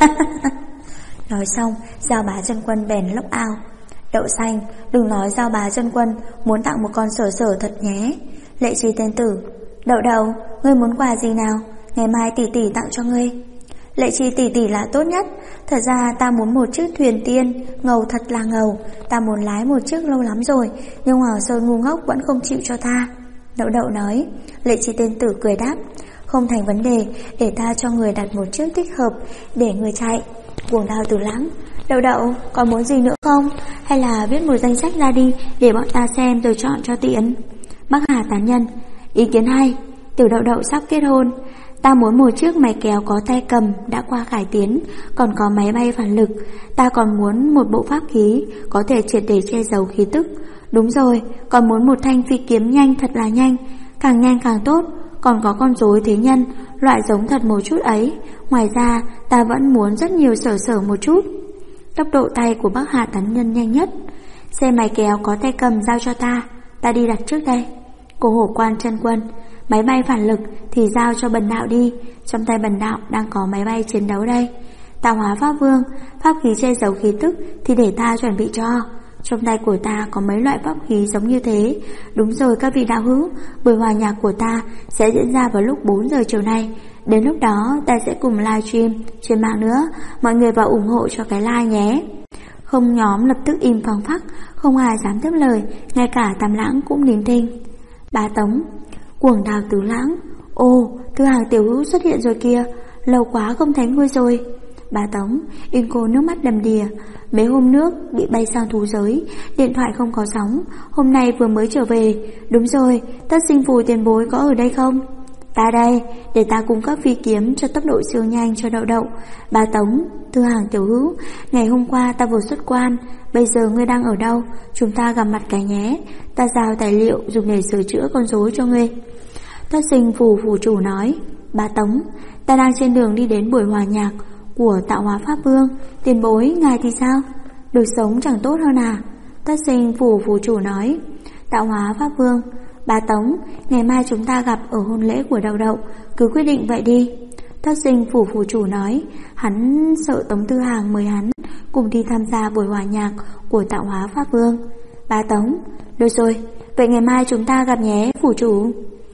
Nói xong, Giao Bá Chân Quân bèn lốc ao. Đậu Xanh, đừng nói Giao Bá Chân Quân muốn tặng một con sở sở thật nhé. Lệ Trì tên tử, Đậu Đậu, ngươi muốn quà gì nào? Ngày mai tỷ tỷ tặng cho ngươi. Lệ Trì tỷ tỷ là tốt nhất. Thật ra ta muốn một chiếc thuyền tiên, ngầu thật là ngầu. Ta muốn lái một chiếc lâu lắm rồi, nhưng Hoàng Sơn ngu ngốc vẫn không chịu cho ta. Đậu Đậu nói. Lệ Trì tên tử cười đáp, không thành vấn đề, để ta cho người đặt một chiếc thích hợp để người chạy. Cuồng Đao Tử Lãng, Đậu Đậu, còn muốn gì nữa không? Hay là viết một danh sách ra đi để bọn ta xem rồi chọn cho tiện. Bắc Hà Tán Nhân, ý kiến hay. Tiểu Đậu Đậu sắp kết hôn. Ta muốn một chiếc máy kéo có tay cầm đã qua cải tiến, còn có máy bay phản lực. Ta còn muốn một bộ pháp khí có thể triệt để che giấu khí tức. Đúng rồi, còn muốn một thanh phi kiếm nhanh thật là nhanh, càng nhanh càng tốt. Còn có con rối thế nhân, loại giống thật một chút ấy. Ngoài ra ta vẫn muốn rất nhiều sở sở một chút. Tốc độ tay của Bắc Hà Tán Nhân nhanh nhất. Xe máy kéo có tay cầm giao cho ta đi đặt trước đây. Cổ Hổ Quan Chân Quân, máy bay phản lực thì giao cho Bần Đạo đi. Trong tay Bần Đạo đang có máy bay chiến đấu đây. Tạo Hóa Pháp Vương, pháp khí che giấu khí tức thì để ta chuẩn bị cho. Trong tay của ta có mấy loại pháp khí giống như thế. Đúng rồi các vị đạo hữu, buổi hòa nhạc của ta sẽ diễn ra vào lúc 4 giờ chiều nay. Đến lúc đó ta sẽ cùng livestream trên mạng nữa. Mọi người vào ủng hộ cho cái like nhé. Không nhóm lập tức im phăng phắc, không ai dám tiếp lời, ngay cả Tam Lãng cũng nín thinh. Bá Tống, Cuồng Đao Tử Lãng, ồ, Thư Hàng tiểu hữu xuất hiện rồi kìa, lâu quá không thấy ngươi rồi. Bá Tống, Yên Cô nước mắt đầm đìa, mấy hôm nước bị bay sang thú giới, điện thoại không có sóng, hôm nay vừa mới trở về. Đúng rồi, Tất Sinh Phù tiền bối có ở đây không? Ta đây, để ta cung cấp phi kiếm cho tốc độ siêu nhanh cho Đậu Đậu. Bá Tống, Thư Hàng tiểu hữu, ngày hôm qua ta vừa xuất quan, bây giờ ngươi đang ở đâu? Chúng ta gặp mặt cái nhé, ta giao tài liệu dùng để sửa chữa con rối cho ngươi. Tất Sinh Phù phủ chủ nói. Bá Tống, ta đang trên đường đi đến buổi hòa nhạc của Tạo Hóa Pháp Vương, tiền bối ngài thì sao? Được sống chẳng tốt hơn à? Tất Sinh Phù phủ chủ nói. Tạo Hóa Pháp Vương, Bá Tống, ngày mai chúng ta gặp ở hôn lễ của Đậu Đậu, cứ quyết định vậy đi. Tất Sinh phủ phủ chủ nói. Hắn sợ Tống Tư Hàng mời hắn cùng đi tham gia buổi hòa nhạc của Tạo Hóa Pháp Vương. Bá Tống, được rồi, vậy ngày mai chúng ta gặp nhé phủ chủ.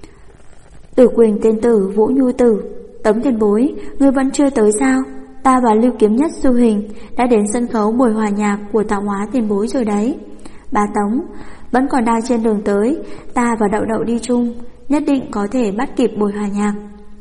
Tử Quỳnh tên tử Vũ Nhu Tử, Tống tiền bối, ngươi vẫn chưa tới sao? Ta và Lưu Kiếm Nhất Du Hình đã đến sân khấu buổi hòa nhạc của Tạo Hóa tiền bối rồi đấy. Bá Tống, vẫn còn đang trên đường tới, ta và Đậu Đậu đi chung, nhất định có thể bắt kịp buổi hòa nhạc.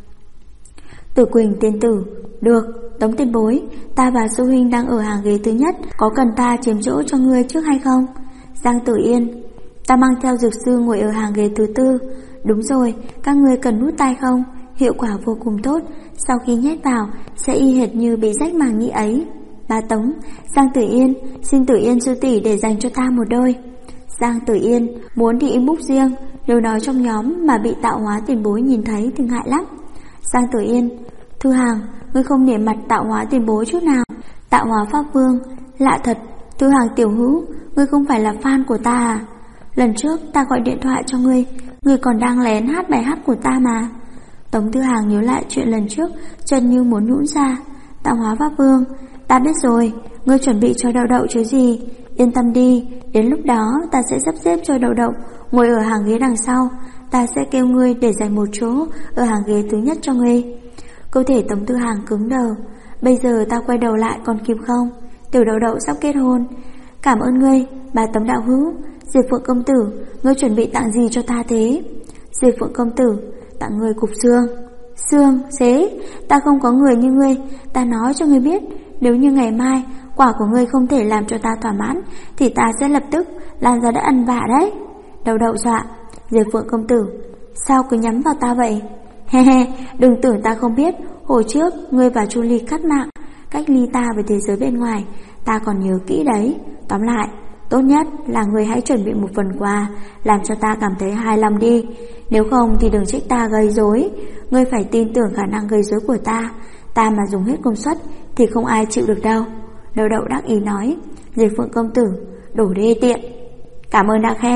Tử Quỳnh tiên tử, được, Tống tiền bối, ta và Du Huynh đang ở hàng ghế thứ nhất, có cần ta chiếm chỗ cho ngươi trước hay không? Giang Tử Yên, ta mang theo dược sư ngồi ở hàng ghế thứ tư. Đúng rồi, các ngươi cần nút tai không? Hiệu quả vô cùng tốt, sau khi nhét vào sẽ y hệt như bị rách màng nhĩ ấy. Bá Tống, Giang Tử Yên, xin Tử Yên sư tỷ để dành cho ta một đôi. Giang Tử Yên muốn đi inbox riêng, nếu nói trong nhóm mà bị Tạo Hóa tiền bối nhìn thấy thì ngại lắm. Giang Tử Yên, Thư Hàng, ngươi không nể mặt Tạo Hóa tiền bối chút nào. Tạo Hóa Pháp Vương, lạ thật, Thư Hàng tiểu hữu, ngươi không phải là fan của ta à? Lần trước ta gọi điện thoại cho ngươi, ngươi còn đang lén hát bài hát của ta mà. Tống Thư Hàng nhớ lại chuyện lần trước, chân như muốn nhũn ra. Tạo Hóa Pháp Vương, ta biết rồi, ngươi chuẩn bị cho Đậu Đậu chứ gì. Yên tâm đi, đến lúc đó ta sẽ sắp xếp cho Đậu Đậu ngồi ở hàng ghế đằng sau. Ta sẽ kêu ngươi để dành một chỗ ở hàng ghế thứ nhất cho ngươi. Cơ thể Tống Tư Hàng cứng đờ. Bây giờ ta quay đầu lại còn kịp không? Tiểu Đậu Đậu sắp kết hôn. Cảm ơn ngươi, bà Tống đạo hữu. Diệp Phượng công tử, ngươi chuẩn bị tặng gì cho ta thế? Diệp Phượng công tử, tặng ngươi cục xương. Xương, xế, ta không có người như ngươi. Ta nói cho ngươi biết, nếu như ngày mai quả của ngươi không thể làm cho ta thỏa mãn thì ta sẽ lập tức lan ra đất ăn vạ đấy. Đậu Đậu dọa. Diệp Phượng công tử, sao cứ nhắm vào ta vậy? He he, đừng tưởng ta không biết, hồi trước ngươi và Chu Ly cắt mạng, cách ly ta với thế giới bên ngoài, ta còn nhớ kỹ đấy. Tóm lại, tốt nhất là ngươi hãy chuẩn bị một phần quà làm cho ta cảm thấy hài lòng đi. Nếu không thì đừng trách ta gây rối. Ngươi phải tin tưởng khả năng gây rối của ta. Ta mà dùng hết công suất thì không ai chịu được đâu. Đậu Đậu đắc ý nói. Diệp Phượng công tử, đổ đê tiện. Cảm ơn đã khen.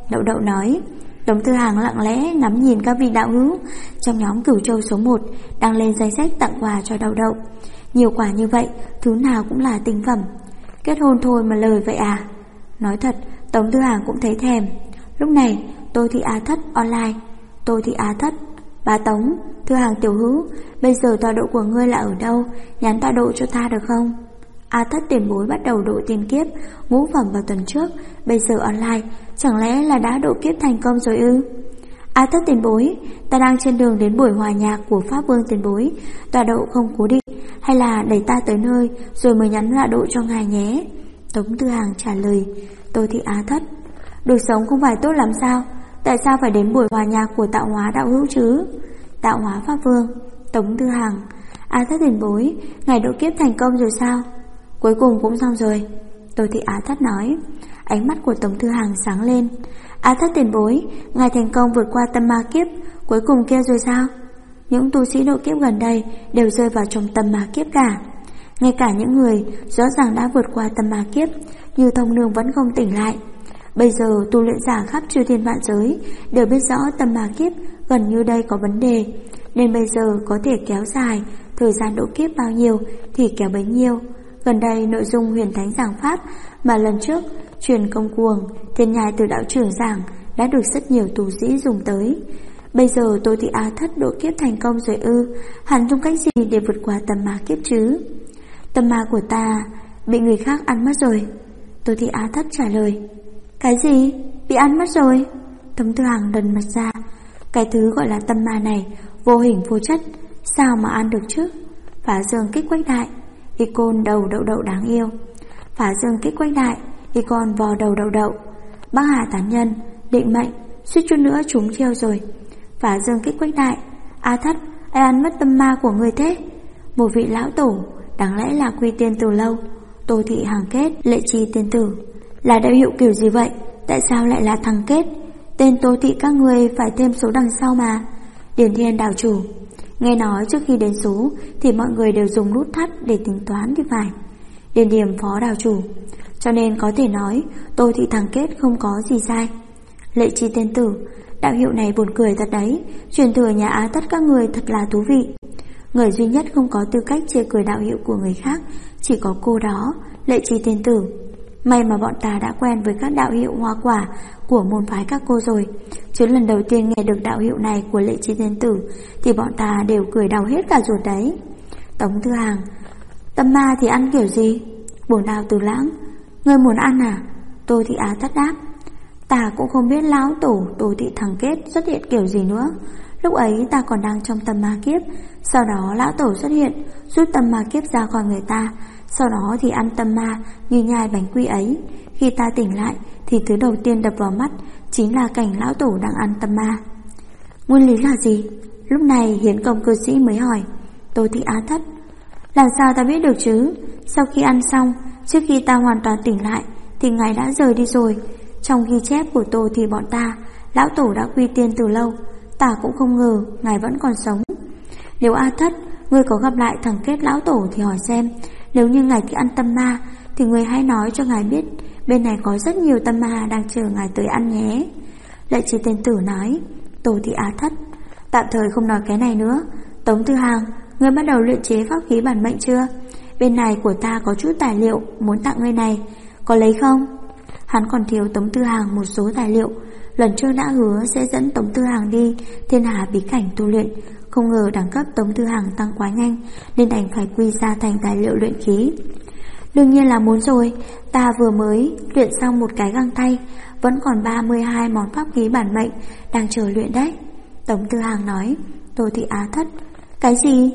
Đậu đậu nói. Tống Tư Hàng lặng lẽ ngắm nhìn các vị đạo hữu trong nhóm Cửu Châu số 1 đang lên danh sách tặng quà cho đậu đậu. Nhiều quà như vậy, thứ nào cũng là tinh phẩm. Kết hôn thôi mà lời vậy à? Nói thật, Tống Tư Hàng cũng thấy thèm. Lúc này, Tô Thị Á Thất online. Tô Thị Á Thất: Bà Tống, Tư Hàng tiểu hữu, bây giờ tọa độ của ngươi là ở đâu? Nhắn tọa độ cho ta được không? Á Thất tiền bối bắt đầu độ tiên kiếp ngũ phẩm vào tuần trước, bây giờ online, chẳng lẽ là đã độ kiếp thành công rồi ư? Á Thất tiền bối, ta đang trên đường đến buổi hòa nhạc của Pháp Vương tiền bối, tọa độ không cố định, hay là đẩy ta tới nơi rồi mới nhắn tọa độ cho ngài nhé? Tống Tư Hàng trả lời. Tô Thị Á Thất: Được sống không phải tốt lắm sao? Tại sao phải đến buổi hòa nhạc của tạo hóa đạo hữu chứ? Tạo hóa Pháp Vương. Tống Tư Hàng: Á Thất tiền bối, ngài độ kiếp thành công rồi sao? Cuối cùng cũng xong rồi. Tô Thị Á Thất nói. Ánh mắt của Tống Tư Hàng sáng lên. Á Thất tiền bối, ngài thành công vượt qua tâm ma kiếp cuối cùng kia rồi sao? Những tu sĩ độ kiếp gần đây đều rơi vào trong tâm ma kiếp cả. Ngay cả những người rõ ràng đã vượt qua tâm ma kiếp như Thông Nương vẫn không tỉnh lại. Bây giờ tu luyện giả khắp chư thiên vạn giới đều biết rõ tâm ma kiếp gần như đây có vấn đề, nên bây giờ có thể kéo dài thời gian độ kiếp bao nhiêu thì kéo bấy nhiêu. Gần đây nội dung huyền thánh giảng pháp mà lần trước truyền công cuồng Thiên Nhai từ đạo trưởng giảng đã được rất nhiều tu sĩ dùng tới. Bây giờ Tô Thị Á Thất độ kiếp thành công rồi ư? Hắn dùng cách gì để vượt qua tâm ma kiếp chứ? Tâm ma của ta bị người khác ăn mất rồi. Tô Thị Á Thất trả lời. Cái gì? Bị ăn mất rồi? Tống Tư Hàng đần mặt ra. Cái thứ gọi là tâm ma này vô hình vô chất, sao mà ăn được chứ? Phá dương kích quách đại, icon đầu đậu đậu đáng yêu. Phá dương kích quách đại, icon vò đầu đậu đậu. Bắc Hà tán nhân, định mệnh, suýt chút nữa trúng chiêu rồi. Phá dương kích quách đại, Á Thất, ai ăn mất tâm ma của người thế? Một vị lão tổ, đáng lẽ là Quy Tiên từ lâu. Tô Thị Hàng kết, Lệ Chi tiên tử. Là đạo hiệu kiểu gì vậy? Tại sao lại là thằng kết? Tên Tô Thị các người phải thêm số đằng sau mà. Điền Thiên đảo chủ. Nghe nói trước khi đến số thì mọi người đều dùng nút thắt để tính toán thì phải. Điền Điềm phó đảo chủ. Cho nên có thể nói Tô Thị thằng kết không có gì sai. Lệ Chi tiên tử. Đạo hiệu này buồn cười thật đấy. Truyền thừa nhà Á Thất các người thật là thú vị. Người duy nhất không có tư cách chê cười đạo hiệu của người khác chỉ có cô đó, Lệ Chi tiên tử. May mà bọn ta đã quen với các đạo hiệu hoa quả của môn phái các cô rồi, chứ lần đầu tiên nghe được đạo hiệu này của Lệ Chi tiên tử thì bọn ta đều cười đau hết cả ruột đấy. Tống Tư Hàng. Tâm ma thì ăn kiểu gì? Bổn Đào Từ Lãng. Ngươi muốn ăn à? Tô Thị Á Thất đáp. Ta cũng không biết lão tổ Tô Thị thằng kết xuất hiện kiểu gì nữa. Lúc ấy ta còn đang trong tâm ma kiếp, sau đó lão tổ xuất hiện rút tâm ma kiếp ra khỏi người ta, sau đó thì ăn tâm ma như nhai bánh quy ấy. Khi ta tỉnh lại thì thứ đầu tiên đập vào mắt chính là cảnh lão tổ đang ăn tâm ma. Nguyên lý là gì? Lúc này Hiến Công cư sĩ mới hỏi. Tô Thị Á Thất. Làm sao ta biết được chứ? Sau khi ăn xong, trước khi ta hoàn toàn tỉnh lại thì ngài đã rời đi rồi. Trong ghi chép của Tô thì bọn ta, lão tổ đã quy tiên từ lâu. Ta cũng không ngờ ngài vẫn còn sống. Nếu Á Thất, ngươi có gặp lại thằng kết lão tổ thì hỏi xem, nếu như ngài thích ăn tâm ma thì ngươi hãy nói cho ngài biết bên này có rất nhiều tâm ma đang chờ ngài tới ăn nhé. Lệ Chi tiên tử nói. Tô Thị Á Thất. Tạm thời không nói cái này nữa. Tống Tư Hàng, ngươi bắt đầu luyện chế pháp khí bản mệnh chưa? Bên này của ta có chút tài liệu muốn tặng ngươi này, có lấy không? Hắn còn thiếu Tống Tư Hàng một số tài liệu. Lần trước đã hứa sẽ dẫn Tống Tư Hàng đi thiên hà bí cảnh tu luyện, không ngờ đẳng cấp Tống Tư Hàng tăng quá nhanh nên đành phải quy ra thành tài liệu luyện khí. Đương nhiên là muốn rồi, ta vừa mới luyện xong một cái găng tay, vẫn còn 32 món pháp khí bản mệnh đang chờ luyện đấy. Tống Tư Hàng nói. Tô Thị Á Thất. Cái gì?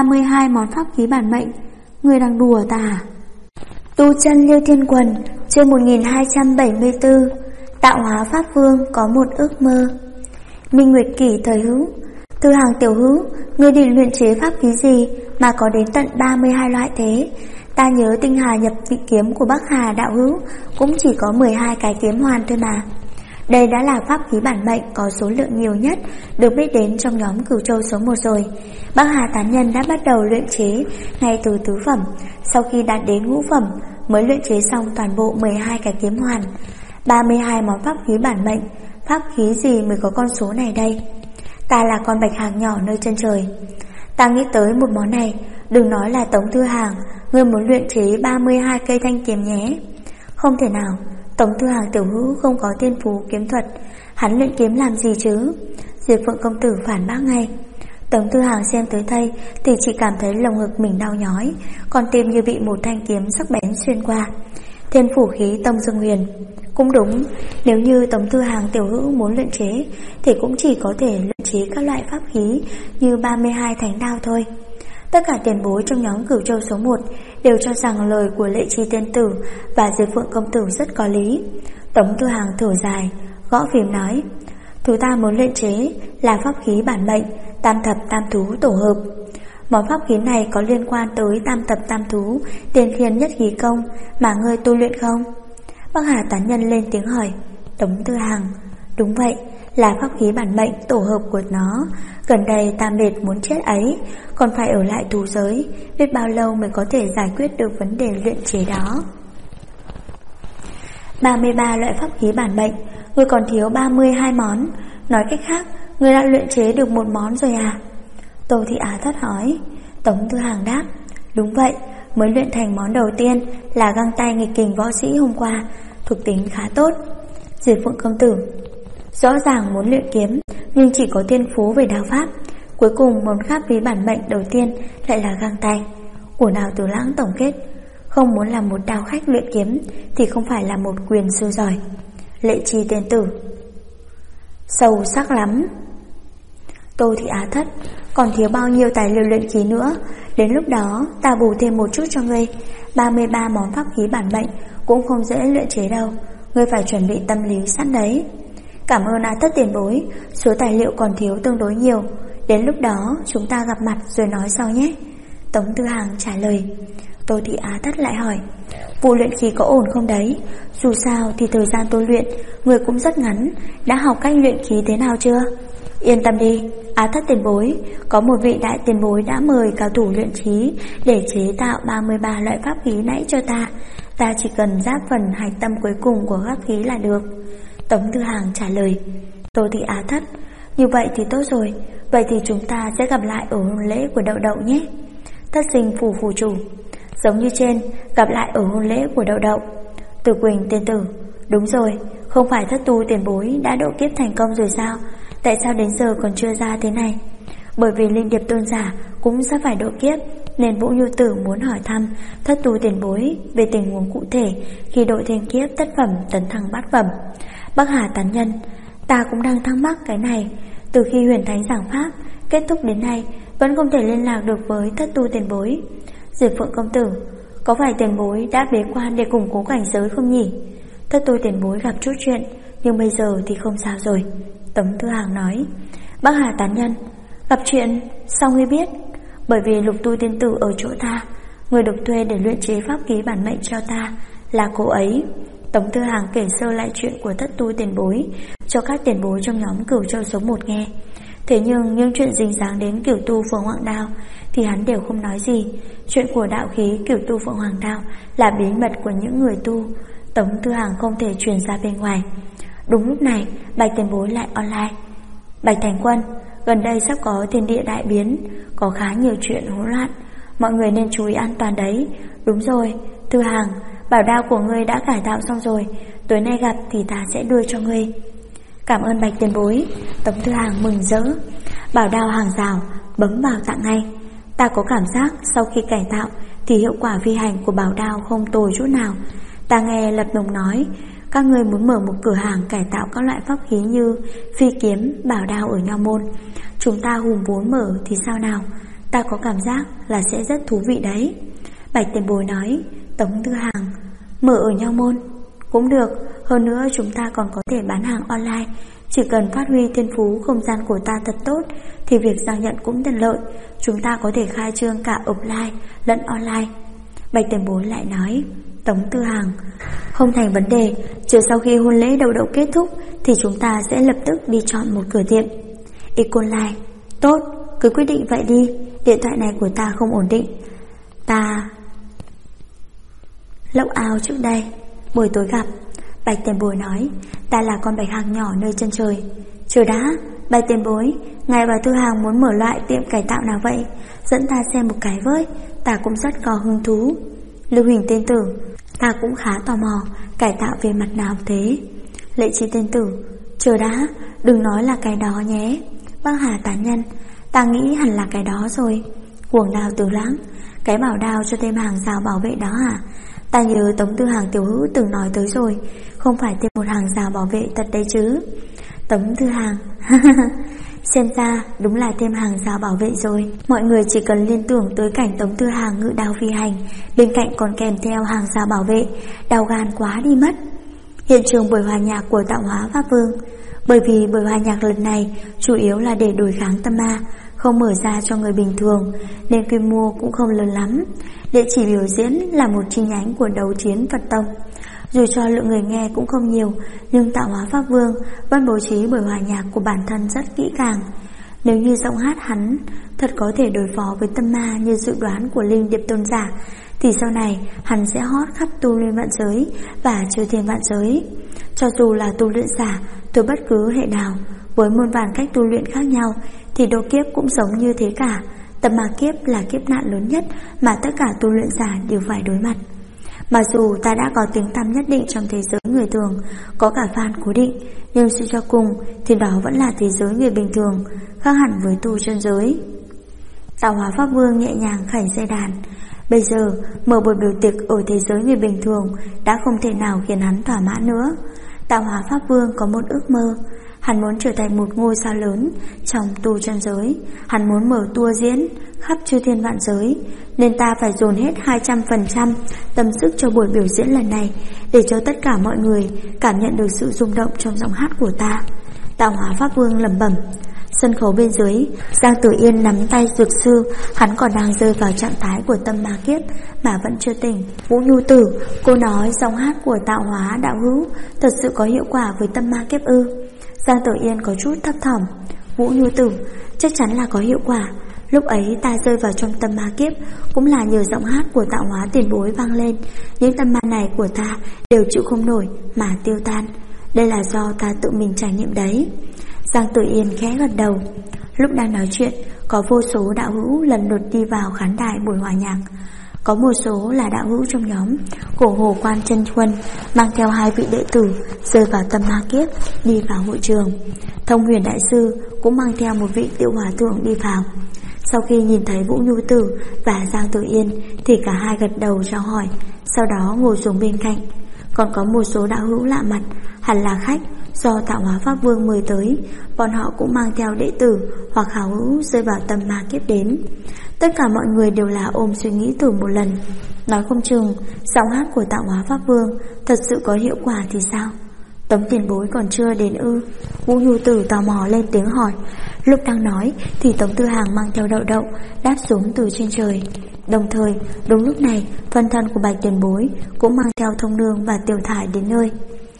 32 món pháp khí bản mệnh? Ngươi đang đùa ta à? Tu chân Liêu Thiên Quần, chương 1274. Tạo hóa Pháp Vương có một ước mơ. Minh Nguyệt Kỷ thời hữu. Tư Hàng tiểu hữu, ngươi định luyện chế pháp khí gì mà có đến tận 32 loại thế? Ta nhớ tinh hà nhập vị kiếm của Bắc Hà đạo hữu cũng chỉ có 12 cái kiếm hoàn thôi mà. Đây đã là pháp khí bản mệnh có số lượng nhiều nhất được biết đến trong nhóm Cửu Châu số 1 rồi. Bắc Hà tán nhân đã bắt đầu luyện chế ngay từ tứ phẩm, sau khi đạt đến ngũ phẩm mới luyện chế xong toàn bộ 12 cái kiếm hoàn. 32 món pháp khí bản mệnh. Pháp khí gì mới có con số này đây? Ta là con bạch hạc nhỏ nơi chân trời. Ta nghĩ tới một món này. Đừng nói là Tống Thư Hàng, ngươi muốn luyện chế 32 cây thanh kiếm nhé. Không thể nào, Tống Thư Hàng tiểu hữu không có thiên phú kiếm thuật, hắn luyện kiếm làm gì chứ? Diệp Phượng công tử phản bác ngay. Tống Thư Hàng xem tới đây thì chỉ cảm thấy lồng ngực mình đau nhói, còn tim như bị một thanh kiếm sắc bén xuyên qua. Thiên phủ khí Tông Dương Huyền. Cũng đúng, nếu như Tống Thư Hàng tiểu hữu muốn luyện chế thì cũng chỉ có thể luyện chế các loại pháp khí như 32 thánh đao thôi. Tất cả tiền bối trong nhóm Cửu Châu số 1 đều cho rằng lời của Lệ Chi tiên tử và Diệp Phượng công tử rất có lý. Tống Thư Hàng thở dài, gõ phím nói: thứ ta muốn luyện chế là pháp khí bản mệnh Tam thập tam thú tổ hợp. Món pháp khí này có liên quan tới tam thập tam thú Tiên Thiên Nhất Khí Công mà ngươi tu luyện không? Bắc Hà tán nhân lên tiếng hỏi. Tống Thư Hàng: đúng vậy, là pháp khí bản mệnh tổ hợp của nó. Gần đây ta mệt muốn chết ấy, còn phải ở lại thú giới, biết bao lâu mới có thể giải quyết được vấn đề luyện chế đó. 33 loại pháp khí bản mệnh, ngươi còn thiếu 32 món. Nói cách khác, ngươi đã luyện chế được một món rồi à? Tô Thị Á thất hỏi. Tống Thư Hàng đáp: đúng vậy, mới luyện thành món đầu tiên là găng tay nghịch kình võ sĩ hôm qua, thuộc tính khá tốt. Diệp Phượng công tử: rõ ràng muốn luyện kiếm nhưng chỉ có thiên phú về đao pháp, cuối cùng món pháp khí bản mệnh đầu tiên lại là găng tay. Của nào Từ Lãng tổng kết: không muốn làm một đao khách luyện kiếm thì không phải là một quyền sư giỏi. Lệ Chi tiên tử: sâu sắc lắm. Tô Thị Á thất: còn thiếu bao nhiêu tài liệu luyện khí nữa? Đến lúc đó ta bù thêm một chút cho ngươi. 33 món pháp khí bản mệnh cũng không dễ luyện chế đâu, ngươi phải chuẩn bị tâm lý sẵn đấy. Cảm ơn Á thất tiền bối, số tài liệu còn thiếu tương đối nhiều, đến lúc đó chúng ta gặp mặt rồi nói sau nhé. Tống Thư Hàng trả lời. Tô Thị Á thất lại hỏi: vụ luyện khí có ổn không đấy? Dù sao thì thời gian tôi luyện người cũng rất ngắn, đã học cách luyện khí thế nào chưa? Yên tâm đi, Á thất tiền bối, có một vị đại tiền bối đã mời cao thủ luyện khí để chế tạo 33 loại pháp khí nãy cho ta. Ta chỉ cần giáp phần hạch tâm cuối cùng của pháp khí là được. Tống Thư Hàng trả lời. Tô Thị Á thất: như vậy thì tốt rồi, vậy thì chúng ta sẽ gặp lại ở hôn lễ của Đậu Đậu nhé. Thất sinh phủ phủ chủ: giống như trên, gặp lại ở hôn lễ của Đậu Đậu. Từ Quỳnh tiên tử: đúng rồi, không phải thất tu tiền bối đã độ kiếp thành công rồi sao? Tại sao đến giờ còn chưa ra thế này? Bởi vì Linh Điệp tôn giả cũng sắp phải độ kiếp, nên Vũ Nhu Tử muốn hỏi thăm thất tu tiền bối về tình huống cụ thể khi độ thiên kiếp thất phẩm tấn thăng bát phẩm. Bắc Hà tán nhân: ta cũng đang thắc mắc cái này. Từ khi Huyền Thánh giảng pháp kết thúc đến nay vẫn không thể liên lạc được với thất tu tiền bối. Diệp Phượng công tử: có phải tiền bối đã bế quan để củng cố cảnh giới không nhỉ? Thất tu tiền bối gặp chút chuyện, nhưng bây giờ thì không sao rồi. Tống Thư Hàng nói. Bắc Hà tán nhân: gặp chuyện? Sao ngươi biết? Bởi vì Lục Tu tiên tử ở chỗ ta, người được thuê để luyện chế pháp khí bản mệnh cho ta là cô ấy. Tống Thư Hàng kể sơ lại chuyện của thất tu tiền bối cho các tiền bối trong nhóm Cửu Châu số 1 nghe. Thế nhưng những chuyện dính dáng đến Cửu Tu Phượng Hoàng Đao thì hắn đều không nói gì. Chuyện của đạo khí Cửu Tu Phượng Hoàng Đao là bí mật của những người tu, Tống Thư Hàng không thể truyền ra bên ngoài. Đúng lúc này Bạch tiền bối lại online. Bạch Thành Quân, gần đây sắp có thiên địa đại biến, có khá nhiều chuyện hỗn loạn, mọi người nên chú ý an toàn đấy. Đúng rồi, Thư Hàng, bảo đao của ngươi đã cải tạo xong rồi, tối nay gặp thì ta sẽ đưa cho ngươi. Cảm ơn Bạch tiền bối. Tống Thư Hàng mừng rỡ. Bảo đao hàng rào, bấm vào tặng ngay. Ta có cảm giác sau khi cải tạo thì hiệu quả phi hành của bảo đao không tồi chút nào. Ta nghe Lập Nùng nói các ngươi muốn mở một cửa hàng cải tạo các loại pháp khí như phi kiếm, bảo đao ở Nho Môn. Chúng ta hùn vốn mở thì sao nào? Ta có cảm giác là sẽ rất thú vị đấy. Bạch tiền bối nói. Tống Thư Hàng: mở ở Nho Môn cũng được, hơn nữa chúng ta còn có thể bán hàng online. Chỉ cần phát huy thiên phú không gian của ta thật tốt thì việc giao nhận cũng tiện lợi. Chúng ta có thể khai trương cả offline lẫn online. Bạch tiền bối lại nói. Tống Thư Hàng: không thành vấn đề, chờ sau khi hôn lễ Đậu Đậu kết thúc thì chúng ta sẽ lập tức đi chọn một cửa tiệm. Econline: tốt, cứ quyết định vậy đi, điện thoại này của ta không ổn định. Ta lốc ao trước đây. Buổi tối gặp. Bạch tiền bối nói, ta là con bạch hạc nhỏ nơi chân trời. Chờ đã, Bạch tiền bối, ngài và Thư Hàng muốn mở loại tiệm cải tạo nào vậy? Dẫn ta xem một cái với, ta cũng rất có hứng thú. Lưu Huỳnh tiên tử, ta cũng khá tò mò, cải tạo về mặt nào thế? Lệ Chi tiên tử, chờ đã, đừng nói là cái đó nhé. Bác Hà tán nhân, ta nghĩ hẳn là cái đó rồi. Cuồng Đao Từ Lãng, cái bảo đao cho thêm hàng rào bảo vệ đó hả? Ta nhớ Tống Tư Hàng tiểu hữu từng nói tới rồi, không phải thêm một hàng rào bảo vệ thật đấy chứ? Tống Tư Hàng, xem ra đúng là thêm hàng rào bảo vệ rồi. Mọi người chỉ cần liên tưởng tới cảnh Tống Tư Hàng ngự đao phi hành, bên cạnh còn kèm theo hàng rào bảo vệ, đau gan quá đi mất. Hiện trường buổi hòa nhạc của Tạo Hóa Pháp Vương. Bởi vì buổi hòa nhạc lần này chủ yếu là để đối kháng tâm ma, không mở ra cho người bình thường, nên quy mô cũng không lớn lắm. Địa chỉ biểu diễn là một chi nhánh của Đấu Chiến Phật Tông. Dù cho lượng người nghe cũng không nhiều, nhưng Tạo Hóa Pháp Vương vẫn bố trí buổi hòa nhạc của bản thân rất kỹ càng. Nếu như giọng hát hắn thật có thể đối phó với tâm ma như dự đoán của Linh Điệp Tôn giả, thì sau này hắn sẽ hót khắp tu luyện vạn giới và chư thiên vạn giới. Cho dù là tu luyện giả từ bất cứ hệ nào, với muôn vàn cách tu luyện khác nhau, thì độ kiếp cũng giống như thế cả. Tâm ma kiếp là kiếp nạn lớn nhất mà tất cả tu luyện giả đều phải đối mặt. Mặc dù ta đã có tiếng tăm nhất định trong thế giới người thường, có cả fan cố định, nhưng suy cho cùng thì đó vẫn là thế giới người bình thường, khác hẳn với tu chân giới. Tạo Hóa Pháp Vương nhẹ nhàng khẩy dây đàn. Bây giờ mở một biểu tiệc ở thế giới người bình thường đã không thể nào khiến hắn thỏa mãn nữa. Tạo Hóa Pháp Vương có một ước mơ, hắn muốn trở thành một ngôi sao lớn trong tu chân giới. Hắn muốn mở tour diễn khắp chư thiên vạn giới, nên ta phải dồn hết 200% tâm sức cho buổi biểu diễn lần này, để cho tất cả mọi người cảm nhận được sự rung động trong giọng hát của ta. Tạo Hóa Pháp Vương lẩm bẩm. Sân khấu bên dưới, Giang Tử Yên nắm tay Dược Sư, hắn còn đang rơi vào trạng thái của tâm ma kiếp mà vẫn chưa tỉnh. Vũ Nhu Tử, cô nói giọng hát của Tạo Hóa đạo hữu thật sự có hiệu quả với tâm ma kiếp ư? Giang Tử Yên có chút thấp thỏm. Vũ Nhu Tử, chắc chắn là có hiệu quả. Lúc ấy ta rơi vào trong tâm ma kiếp cũng là nhờ giọng hát của Tạo Hóa tiền bối vang lên. Những tâm ma này của ta đều chịu không nổi mà tiêu tan. Đây là do ta tự mình trải nghiệm đấy. Giang Tử Yên khẽ gật đầu. Lúc đang nói chuyện, có vô số đạo hữu lần lượt đi vào khán đài buổi hòa nhạc. Có một số là đạo hữu trong nhóm Cổ Hồ Quan Chân Huân, mang theo 2 vị đệ tử rơi vào tâm ma kiếp đi vào hội trường. Thông Huyền Đại Sư cũng mang theo một vị tiểu hòa thượng đi vào. Sau khi nhìn thấy Vũ Nhu Tử và Giang Tử Yên thì cả hai gật đầu chào hỏi, sau đó ngồi xuống bên cạnh. Còn có một số đạo hữu lạ mặt, hẳn là khách do Tạo Hóa Pháp Vương mời tới. Bọn họ cũng mang theo đệ tử hoặc hảo hữu rơi vào tâm ma kiếp đến. Tất cả mọi người đều là ôm suy nghĩ thử một lần. Nói không chừng giọng hát của Tạo Hóa Pháp Vương thật sự có hiệu quả thì sao? Tống tiền bối còn chưa đến ư? Vũ Nhu Tử tò mò lên tiếng hỏi. Lúc đang nói thì Tống Tư Hàng mang theo Đậu Đậu đáp xuống từ trên trời. Đồng thời đúng lúc này, phân thân của Bạch tiền bối cũng mang theo Thông Nương và Tiểu Thải đến nơi.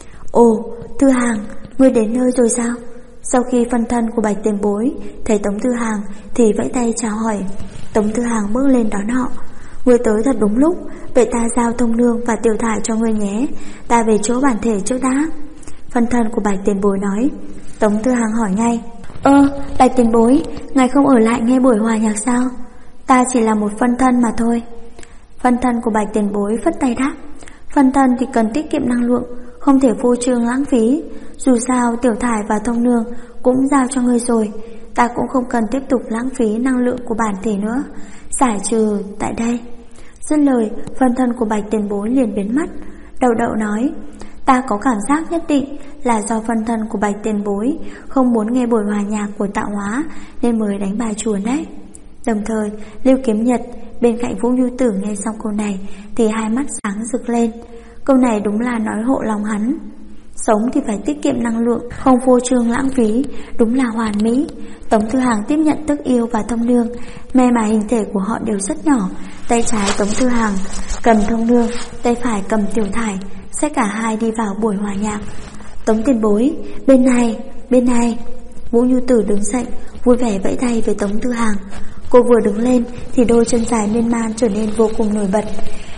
Ồ, Tư Hàng, ngươi đến nơi rồi sao? Sau khi phân thân của Bạch tiền bối thấy Tống Tư Hàng thì vẫy tay chào hỏi. Tống Tư Hàng bước lên đón họ. Ngươi tới thật đúng lúc, vậy ta giao Thông Nương và Tiểu Thải cho ngươi nhé, ta về chỗ bản thể trước đã. Phân thân của Bạch tiền bối nói. Tống Tư Hàng hỏi ngay. Bạch tiền bối, ngài không ở lại nghe buổi hòa nhạc sao? Ta chỉ là một phân thân mà thôi. Phân thân của Bạch tiền bối phất tay đáp. Phân thân thì cần tiết kiệm năng lượng, không thể phô trương lãng phí. Dù sao Tiểu Thải và Thông Nương cũng giao cho ngươi rồi, ta cũng không cần tiếp tục lãng phí năng lượng của bản thể nữa, giải trừ tại đây. Dứt lời, phân thân của Bạch tiền bối liền biến mất. Đậu Đậu nói. Ta có cảm giác nhất định là do phân thân của Bạch tiền bối không muốn nghe buổi hòa nhạc của Tạo Hóa nên mới đánh bài chuồn đấy. Đồng thời Lưu Kiếm Nhật bên cạnh Vũ Nhu Tử nghe xong câu này thì hai mắt sáng rực lên. Câu này đúng là nói hộ lòng hắn. Sống thì phải tiết kiệm năng lượng, không phô trương lãng phí, đúng là hoàn mỹ. Tống Thư Hàng tiếp nhận Tức Yêu và Thông Nương, may mà hình thể của họ đều rất nhỏ. Tay trái Tống Thư Hàng cầm Thông Nương, tay phải cầm Tiểu Thải, sẽ cả hai đi vào buổi hòa nhạc. Tống tiền bối, bên này. Vũ Nhu Tử đứng dậy, vui vẻ vẫy tay với Tống Thư Hàng. Cô vừa đứng lên thì đôi chân dài miên man trở nên vô cùng nổi bật.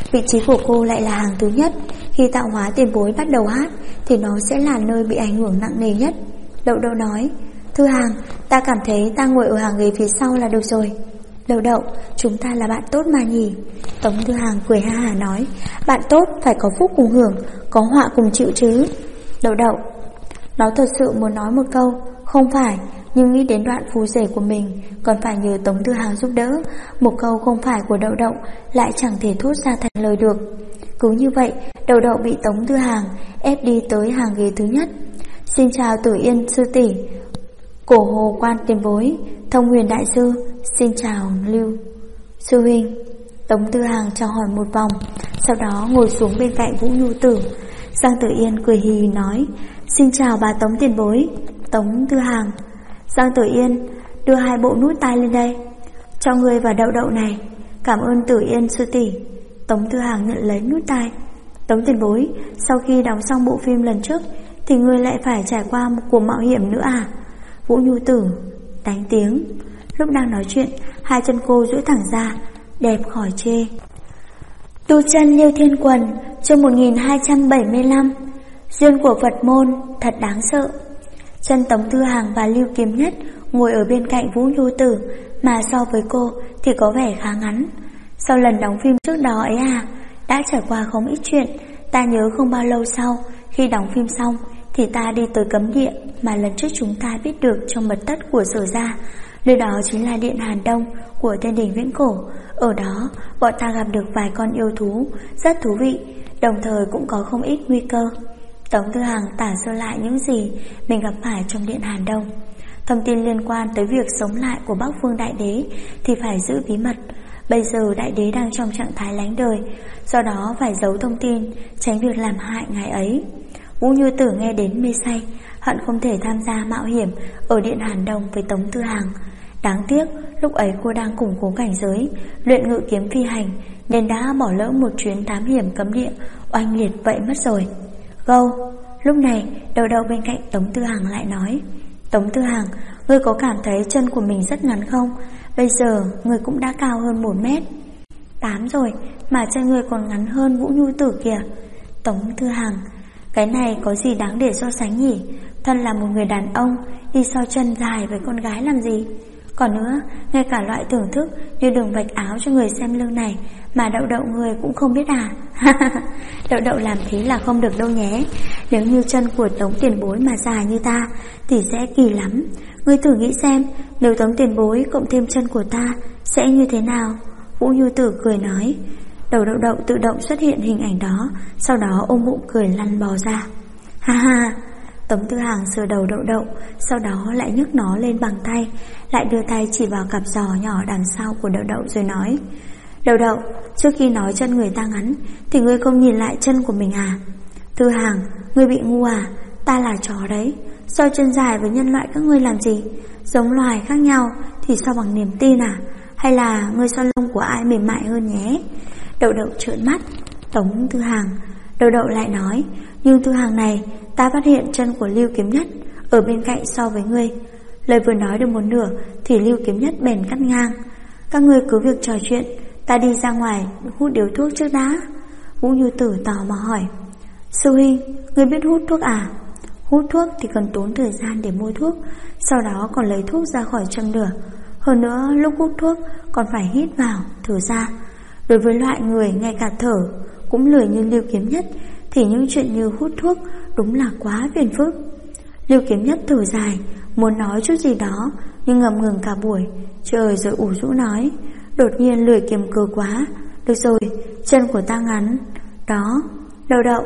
Vị trí của cô lại là hàng thứ nhất. Khi Tạo Hóa Tiền Bối bắt đầu hát thì nó sẽ là nơi bị ảnh hưởng nặng nề nhất. Đậu Đậu nói, Thư Hàng, ta cảm thấy ta ngồi ở hàng ghế phía sau là được rồi. Đậu Đậu, chúng ta là bạn tốt mà nhỉ? Tống Thư Hàng cười ha hả nói, bạn tốt phải có phúc cùng hưởng, có họa cùng chịu chứ. Đậu Đậu, nó thật sự muốn nói một câu, không phải, nhưng nghĩ đến đoạn phù rể của mình, còn phải nhờ Tống Thư Hàng giúp đỡ. Một câu không phải của Đậu Đậu lại chẳng thể thốt ra thành lời được. Cứ như vậy, Đậu Đậu bị Tống Thư Hàng ép đi tới hàng ghế thứ nhất. Xin chào Tử Yên sư tỷ, Cổ Hồ Quan tiền bối, Thông Huyền đại sư, xin chào Lưu sư huynh. Tống Thư Hàng chào hỏi một vòng, sau đó ngồi xuống bên cạnh Vũ Nhu Tử. Giang Tử Yên cười hì hì nói, xin chào bà Tống tiền bối. Tống Thư Hàng, Giang Tử Yên, đưa 2 bộ nút tai lên đây, cho người và Đậu Đậu này. Cảm ơn Tử Yên sư tỷ. Tống Thư Hàng nhận lấy nút tai. Tống tiền bối, sau khi đóng xong bộ phim lần trước thì người lại phải trải qua một cuộc mạo hiểm nữa à? Vũ Nhu Tử đánh tiếng. Lúc đang nói chuyện, 2 chân cô duỗi thẳng ra, đẹp khỏi chê. Tu chân Liêu Thiên Quần, chương 1275. Duyên của Phật môn thật đáng sợ. Chân Tống Thư Hàng và Lưu Kiếm Nhất ngồi ở bên cạnh Vũ Nhu Tử, mà so với cô thì có vẻ khá ngắn. Sau lần đóng phim trước đó ấy à, đã trải qua không ít chuyện. Ta nhớ không bao lâu sau, khi đóng phim xong thì ta đi tới cấm địa mà lần trước chúng ta biết được trong mật thất của Sở gia. Nơi đó chính là Điện Hàn Đông của Thiên Đình Viễn Cổ. Ở đó, bọn ta gặp được vài con yêu thú rất thú vị, đồng thời cũng có không ít nguy cơ. Tống Thư Hàng tả sơ lại những gì mình gặp phải trong Điện Hàn Đông. Thông tin liên quan tới việc sống lại của Bắc Phương Đại Đế thì phải giữ bí mật. Bây giờ Đại Đế đang trong trạng thái lánh đời, do đó phải giấu thông tin, tránh việc làm hại ngài ấy. Vũ Như Tử nghe đến mê say, hận không thể tham gia mạo hiểm ở Điện Hàn Đông với Tống Thư Hàng. Đáng tiếc lúc ấy cô đang củng cố cảnh giới, luyện ngự kiếm phi hành, nên đã bỏ lỡ một chuyến thám hiểm cấm địa oanh liệt vậy mất rồi. Gâu. Lúc này Đậu Đậu bên cạnh Tống Thư Hàng lại nói, Tống Thư Hàng, ngươi có cảm thấy chân của mình rất ngắn không? Bây giờ ngươi cũng đã cao hơn 1m8 rồi, mà chân ngươi còn ngắn hơn Vũ Nhu Tử kìa. Tống Thư Hàng, cái này có gì đáng để so sánh nhỉ? Thân là một người đàn ông, đi so chân dài với con gái làm gì? Còn nữa, ngay cả loại thưởng thức như đường vạch áo cho người xem lưng này mà Đậu Đậu người cũng không biết à? Đậu Đậu làm thế là không được đâu nhé. Nếu như chân của Tống tiền bối mà dài như ta thì sẽ kỳ lắm. Ngươi thử nghĩ xem, nếu Tống tiền bối cộng thêm chân của ta sẽ như thế nào? Vũ Nhu Tử cười nói. Đậu Đậu tự động xuất hiện hình ảnh đó, sau đó ôm bụng cười lăn bò ra. Ha ha. Tống Thư Hàng sờ đầu Đậu Đậu, sau đó lại nhấc nó lên bằng tay, lại đưa tay chỉ vào cặp giò nhỏ đằng sau của Đậu Đậu rồi nói, Đậu Đậu, trước khi nói chân người ta ngắn thì ngươi không nhìn lại chân của mình à? Thư Hàng, ngươi bị ngu à? Ta là chó đấy, so chân dài với nhân loại các ngươi làm gì? Giống loài khác nhau thì so bằng niềm tin à? Hay là ngươi so lông của ai mềm mại hơn nhé? Đậu Đậu trợn mắt. Tống Thư Hàng. Đậu Đậu lại nói, nhưng Thư Hàng này, ta phát hiện chân của Lưu Kiếm Nhất ở bên cạnh so với ngươi. Lời vừa nói được một nửa thì Lưu Kiếm Nhất bèn cắt ngang. Các ngươi cứ việc trò chuyện, ta đi ra ngoài hút điếu thuốc trước đã. Vũ Như Tử tò mò hỏi, sư huynh, ngươi biết hút thuốc à? Hút thuốc thì cần tốn thời gian để mua thuốc, sau đó còn lấy thuốc ra khỏi châm lửa. Hơn nữa lúc hút thuốc còn phải hít vào, thở ra. Đối với loại người ngay cả thở cũng lười như Lưu Kiếm Nhất thì những chuyện như hút thuốc đúng là quá phiền phức. Lưu Kiếm Nhất thở dài, muốn nói chút gì đó nhưng ngậm ngừng cả buổi trời, rồi ủ rũ nói, đột nhiên lười kiềm cừ quá. Được rồi, chân của ta ngắn đó. Đậu Đậu,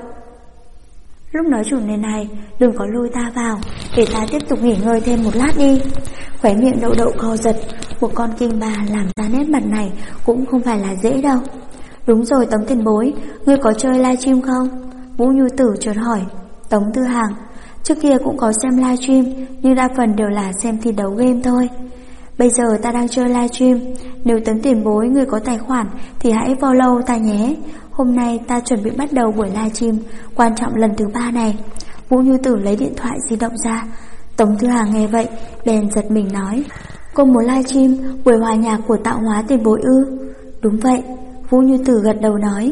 lúc nói chủ đề này đừng có lôi ta vào, để ta tiếp tục nghỉ ngơi thêm một lát đi. Khóe miệng Đậu Đậu co giật, một con kinh bà làm ra nét mặt này cũng không phải là dễ đâu. Đúng rồi Tống tiền bối, ngươi có chơi livestream không? Vũ Nhu Tử chợt hỏi. Tống Thư Hàng, trước kia cũng có xem livestream, nhưng đa phần đều là xem thi đấu game thôi. Bây giờ ta đang chơi livestream, nếu Tống tiền bối ngươi có tài khoản thì hãy follow ta nhé. Hôm nay ta chuẩn bị bắt đầu buổi livestream quan trọng lần thứ 3 này. Vũ Nhu Tử lấy điện thoại di động ra. Tống Thư Hàng nghe vậy bèn giật mình nói, cô muốn livestream buổi hòa nhạc của Tạo Hóa tiền bối ư? Đúng vậy, Vũ Như Tử gật đầu nói.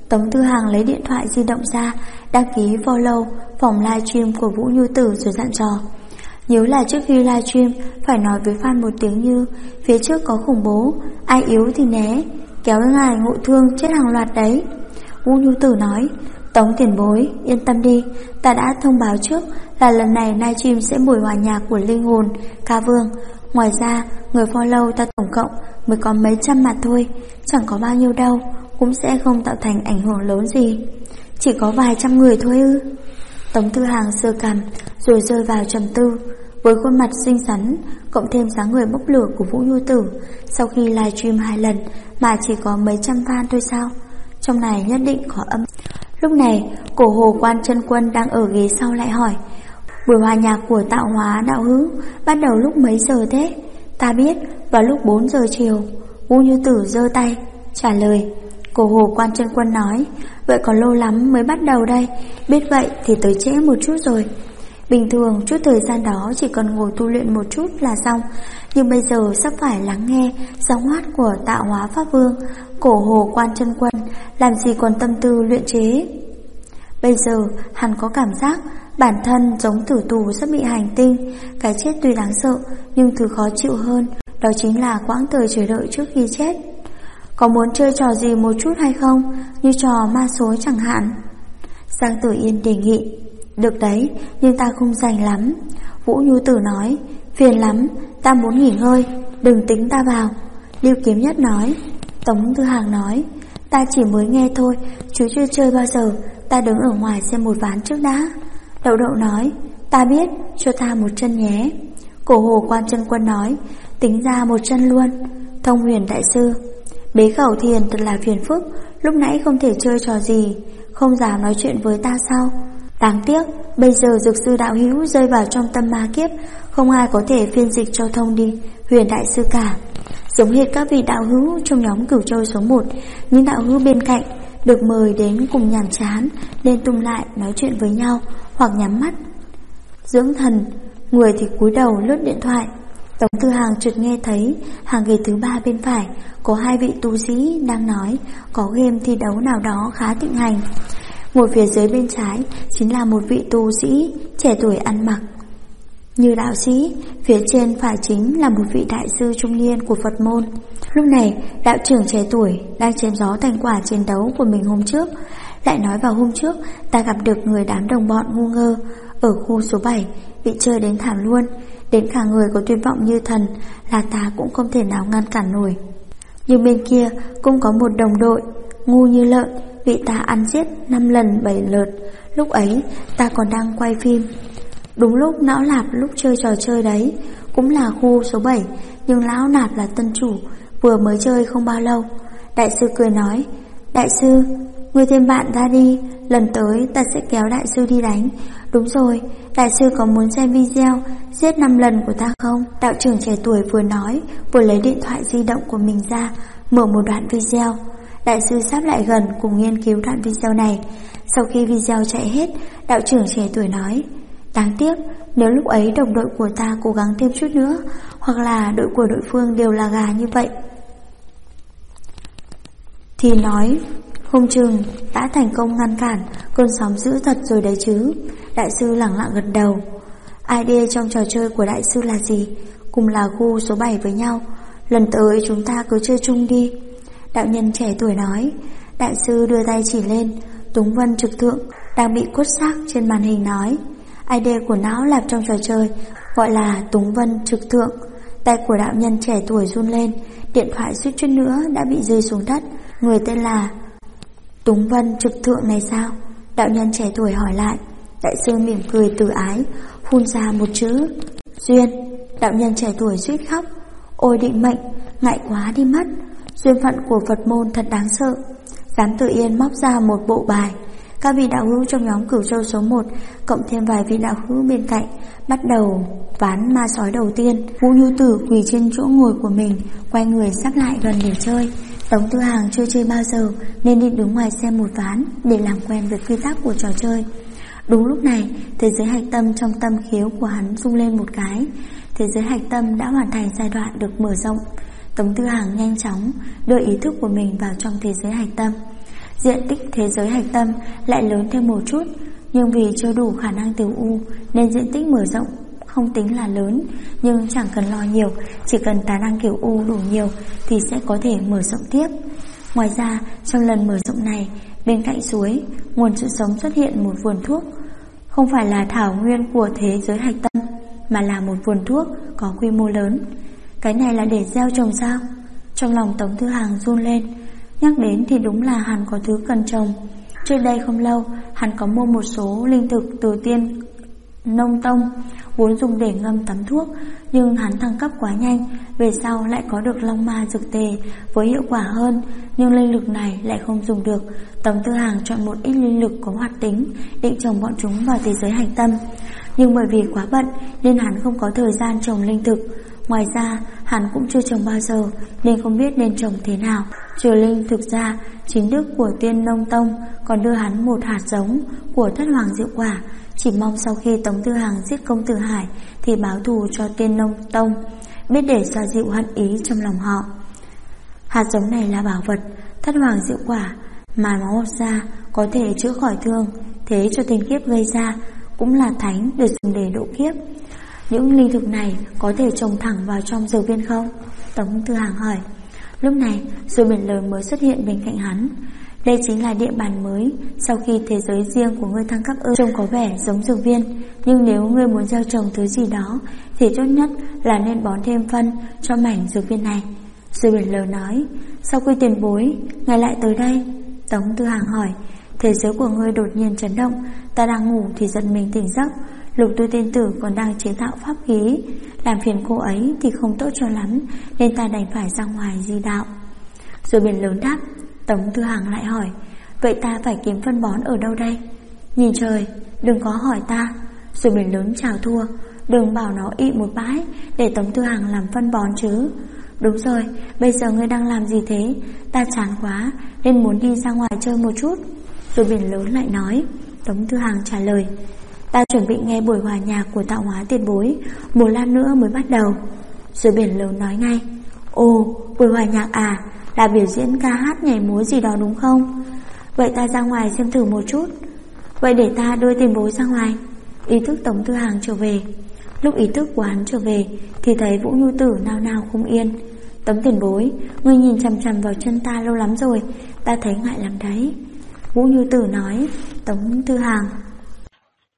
Tống Tư Hằng lấy điện thoại di động ra, đăng ký follow phòng livestream của Vũ Như Tử rồi dặn dò. Nhớ là trước khi livestream phải nói với fan một tiếng như phía trước có khủng bố, ai yếu thì né, kéo ngài ngộ thương chết hàng loạt đấy. Vũ Như Tử nói, Tống tiền bối, yên tâm đi, ta đã thông báo trước là lần này livestream sẽ buổi hòa nhạc của linh hồn ca vương. Ngoài ra, người follow ta tổng cộng mới có mấy trăm mặt thôi, chẳng có bao nhiêu đâu, cũng sẽ không tạo thành ảnh hưởng lớn gì. Chỉ có vài trăm người thôi ư? Tống Tư Hằng sơ cằm rồi rơi vào trầm tư. Với khuôn mặt xinh xắn cộng thêm dáng người bốc lửa của Vũ Như Tử, sau khi livestream 2 lần mà chỉ có mấy trăm fan thôi sao? Trong này nhất định có âm. Lúc này, Cổ Hồ Quan Chân Quân đang ở ghế sau lại hỏi, buổi hòa nhạc của Tạo Hóa đạo hữu bắt đầu lúc mấy giờ thế? Ta biết, vào lúc 4 giờ chiều. Vũ Như Tử giơ tay trả lời. Cổ Hồ Quan Chân Quân nói, vậy còn lâu lắm mới bắt đầu đây, biết vậy thì tới trễ một chút rồi. Bình thường chút thời gian đó chỉ cần ngồi tu luyện một chút là xong, nhưng bây giờ sắp phải lắng nghe giọng hát của Tạo Hóa Pháp Vương. Cổ Hồ Quan Chân Quân làm gì còn tâm tư luyện chế. Bây giờ hắn có cảm giác bản thân giống tử tù sắp bị hành tinh. Cái chết tuy đáng sợ, nhưng thứ khó chịu hơn đó chính là quãng thời chờ đợi trước khi chết. Có muốn chơi trò gì một chút hay không, như trò ma số chẳng hạn? Giang Tử Yên đề nghị. Được đấy, nhưng ta không rảnh lắm. Vũ Như Tử nói, phiền lắm, ta muốn nghỉ ngơi, đừng tính ta vào. Lưu Kiếm Nhất nói. Tống Tư Hằng nói, ta chỉ mới nghe thôi, chứ chưa chơi bao giờ, ta đứng ở ngoài xem một ván trước đã. Đậu Đậu nói, ta biết, cho ta một chân nhé. Cổ Hồ Quan Chân Quân nói, tính ra một chân luôn. Thông Huyền Đại Sư, Bế Khẩu Thiền thật là phiền phức, lúc nãy không thể chơi trò gì, không dám nói chuyện với ta sao? Đáng tiếc, bây giờ Dược Sư đạo hữu rơi vào trong tâm ma kiếp, không ai có thể phiên dịch cho Thông đi Huyền Đại Sư cả. Giống hệt các vị đạo hữu trong nhóm Cửu Châu số 1, những đạo hữu bên cạnh được mời đến cùng nhàm chán nên tung lại nói chuyện với nhau hoặc nhắm mắt dưỡng thần, người thì cúi đầu lướt điện thoại. Tống Tư Hằng chợt nghe thấy hàng ghế thứ 3 bên phải có 2 vị tu sĩ đang nói có game thi đấu nào đó khá thịnh hành. Ngồi phía dưới bên trái chính là một vị tu sĩ trẻ tuổi ăn mặc như đạo sĩ, phía trên phải chính là một vị đại sư trung niên của Phật môn. Lúc này, đạo trưởng trẻ tuổi đang chém gió thành quả chiến đấu của mình hôm trước, lại nói vào hôm trước ta gặp được người đám đồng bọn ngu ngơ ở khu số 7 bị chơi đến thảm luôn, đến cả người có tuyệt vọng như thần là ta cũng không thể nào ngăn cản nổi. Nhưng bên kia cũng có một đồng đội ngu như lợn bị ta ăn giết 5 lần 7 lượt. Lúc ấy ta còn đang quay phim. Đúng lúc Lão Lạp lúc chơi trò chơi đấy, cũng là khu số 7, nhưng Lão Lạp là tân chủ, vừa mới chơi không bao lâu. Đại sư cười nói, đại sư, ngươi thêm bạn ta đi, lần tới ta sẽ kéo đại sư đi đánh. Đúng rồi, đại sư có muốn xem video giết 5 lần của ta không? Đạo trưởng trẻ tuổi vừa nói, vừa lấy điện thoại di động của mình ra, mở một đoạn video. Đại sư sắp lại gần cùng nghiên cứu đoạn video này. Sau khi video chạy hết, đạo trưởng trẻ tuổi nói, đáng tiếc, nếu lúc ấy đồng đội của ta cố gắng thêm chút nữa, hoặc là đội của đối phương đều là gà như vậy, thì nói không chừng đã thành công ngăn cản cơn sóng dữ thật rồi đấy chứ. Đại sư lẳng lặng gật đầu. ID trong trò chơi của đại sư là gì? Cùng là khu số 7 với nhau, lần tới chúng ta cứ chơi chung đi. Đạo nhân trẻ tuổi nói. Đại sư đưa tay chỉ lên. Túng Vân Trực Thượng đang bị cốt xác trên màn hình nói, ID của Lão Lạp trong trò chơi gọi là Túng Vân Trực Thượng. Tay của đạo nhân trẻ tuổi run lên, điện thoại suýt chút nữa đã bị rơi xuống đất. Người tên là Túng Vân Trực Thượng này sao? Đạo nhân trẻ tuổi hỏi lại. Đại sư mỉm cười từ ái, phun ra một chữ duyên. Đạo nhân trẻ tuổi suýt khóc. Ôi định mệnh, ngại quá đi mất. Duyên phận của Phật môn thật đáng sợ. Giám Tử Yên móc ra một bộ bài. Các vị đạo hữu trong nhóm Cửu Châu số 1 cộng thêm vài vị đạo hữu bên cạnh bắt đầu ván ma sói đầu tiên. Vũ Như Tử quỳ trên chỗ ngồi của mình, quay người sắp lại gần để chơi. Tống Tư Hằng chưa chơi bao giờ nên đi đứng ngoài xem một ván để làm quen với quy tắc của trò chơi. Đúng lúc này, thế giới hạch tâm trong tâm khiếu của hắn rung lên một cái. Thế giới hạch tâm đã hoàn thành giai đoạn được mở rộng. Tống Tư Hằng nhanh chóng đưa ý thức của mình vào trong thế giới hạch tâm. Diện tích thế giới hạch tâm lại lớn thêm một chút, nhưng vì chưa đủ khả năng tiểu U nên diện tích mở rộng không tính là lớn, nhưng chẳng cần lo nhiều, chỉ cần tài năng kiểu U đủ nhiều thì sẽ có thể mở rộng tiếp. Ngoài ra, trong lần mở rộng này, bên cạnh suối, nguồn sự sống xuất hiện một vườn thuốc. Không phải là thảo nguyên của thế giới hạch tâm, mà là một vườn thuốc có quy mô lớn. Cái này là để gieo trồng sao? Trong lòng Tống Thư Hàng run lên. Nhắc đến thì đúng là hắn có thứ cần trồng. Trước đây không lâu, hắn có mua một số linh thực từ Tiên Nông Tông, vốn dùng để ngâm tắm thuốc, nhưng hắn thăng cấp quá nhanh, về sau lại có được Long Ma dược tề với hiệu quả hơn, nhưng linh lực này lại không dùng được. Tống Thư Hàng chọn một ít linh lực có hoạt tính, định trồng bọn chúng vào thế giới hành tâm, nhưng bởi vì quá bận nên hắn không có thời gian trồng linh thực. Ngoài ra, hắn cũng chưa trồng bao giờ nên không biết nên trồng thế nào. Trừ linh thực ra, chính đức của Tiên Nông Tông còn đưa hắn một hạt giống của Thất Hoàng Diệu Quả, chỉ mong sau khi Tống Thư Hàng giết Công Tử Hải thì báo thù cho Tiên Nông Tông, biết để xoa dịu hận ý trong lòng họ. Hạt giống này là bảo vật Thất Hoàng Diệu Quả, mà máu ra có thể chữa khỏi thương, thế cho tên kiếp gây ra cũng là thánh, được dùng để độ kiếp. Những linh thực này có thể trồng thẳng vào trong dược viên không? Tống Thư Hàng hỏi. Lúc này, rồi biển lớn mới xuất hiện bên cạnh hắn. Đây chính là địa bàn mới sau khi thế giới riêng của ngươi thăng cấp ư? Trông có vẻ giống dược viên, nhưng nếu ngươi muốn gieo trồng thứ gì đó thì tốt nhất là nên bón thêm phân cho mảnh dược viên này. Rồi biển lớn nói. Sau khi tiền bối, ngài lại tới đây? Tống Thư Hàng hỏi. Thế giới của ngươi đột nhiên chấn động, ta đang ngủ thì giật mình tỉnh giấc. Lục Tư tiên tử còn đang chế tạo pháp khí, làm phiền cô ấy thì không tốt cho lắm, nên ta đành phải ra ngoài di đạo. Rồi biển lớn đáp. Tống Thư Hàng lại hỏi. Vậy ta phải kiếm phân bón ở đâu đây? Nhìn trời, đừng có hỏi ta. Rồi biển lớn chào thua. Đừng bảo nó ị một bãi để Tống Thư Hàng làm phân bón chứ. Đúng rồi, bây giờ ngươi đang làm gì thế? Ta chán quá nên muốn đi ra ngoài chơi một chút. Rồi biển lớn lại nói. Tống Thư Hàng trả lời. Ta chuẩn bị nghe buổi hòa nhạc của tạo hóa tiền bối, một lát nữa mới bắt đầu. Rồi biển lớn nói ngay. Ồ, buổi hòa nhạc à? Là biểu diễn ca hát nhảy múa gì đó đúng không? Vậy ta ra ngoài xem thử một chút. Vậy để ta đưa tiền bối ra ngoài. Ý thức Tống Thư Hàng trở về. Lúc ý thức của hắn trở về thì thấy Vũ Nhu Tử nào nào không yên. Tống tiền bối, ngươi nhìn chằm chằm vào chân ta lâu lắm rồi, ta thấy ngại lắm đấy. Vũ Nhu Tử nói. Tống Thư Hàng.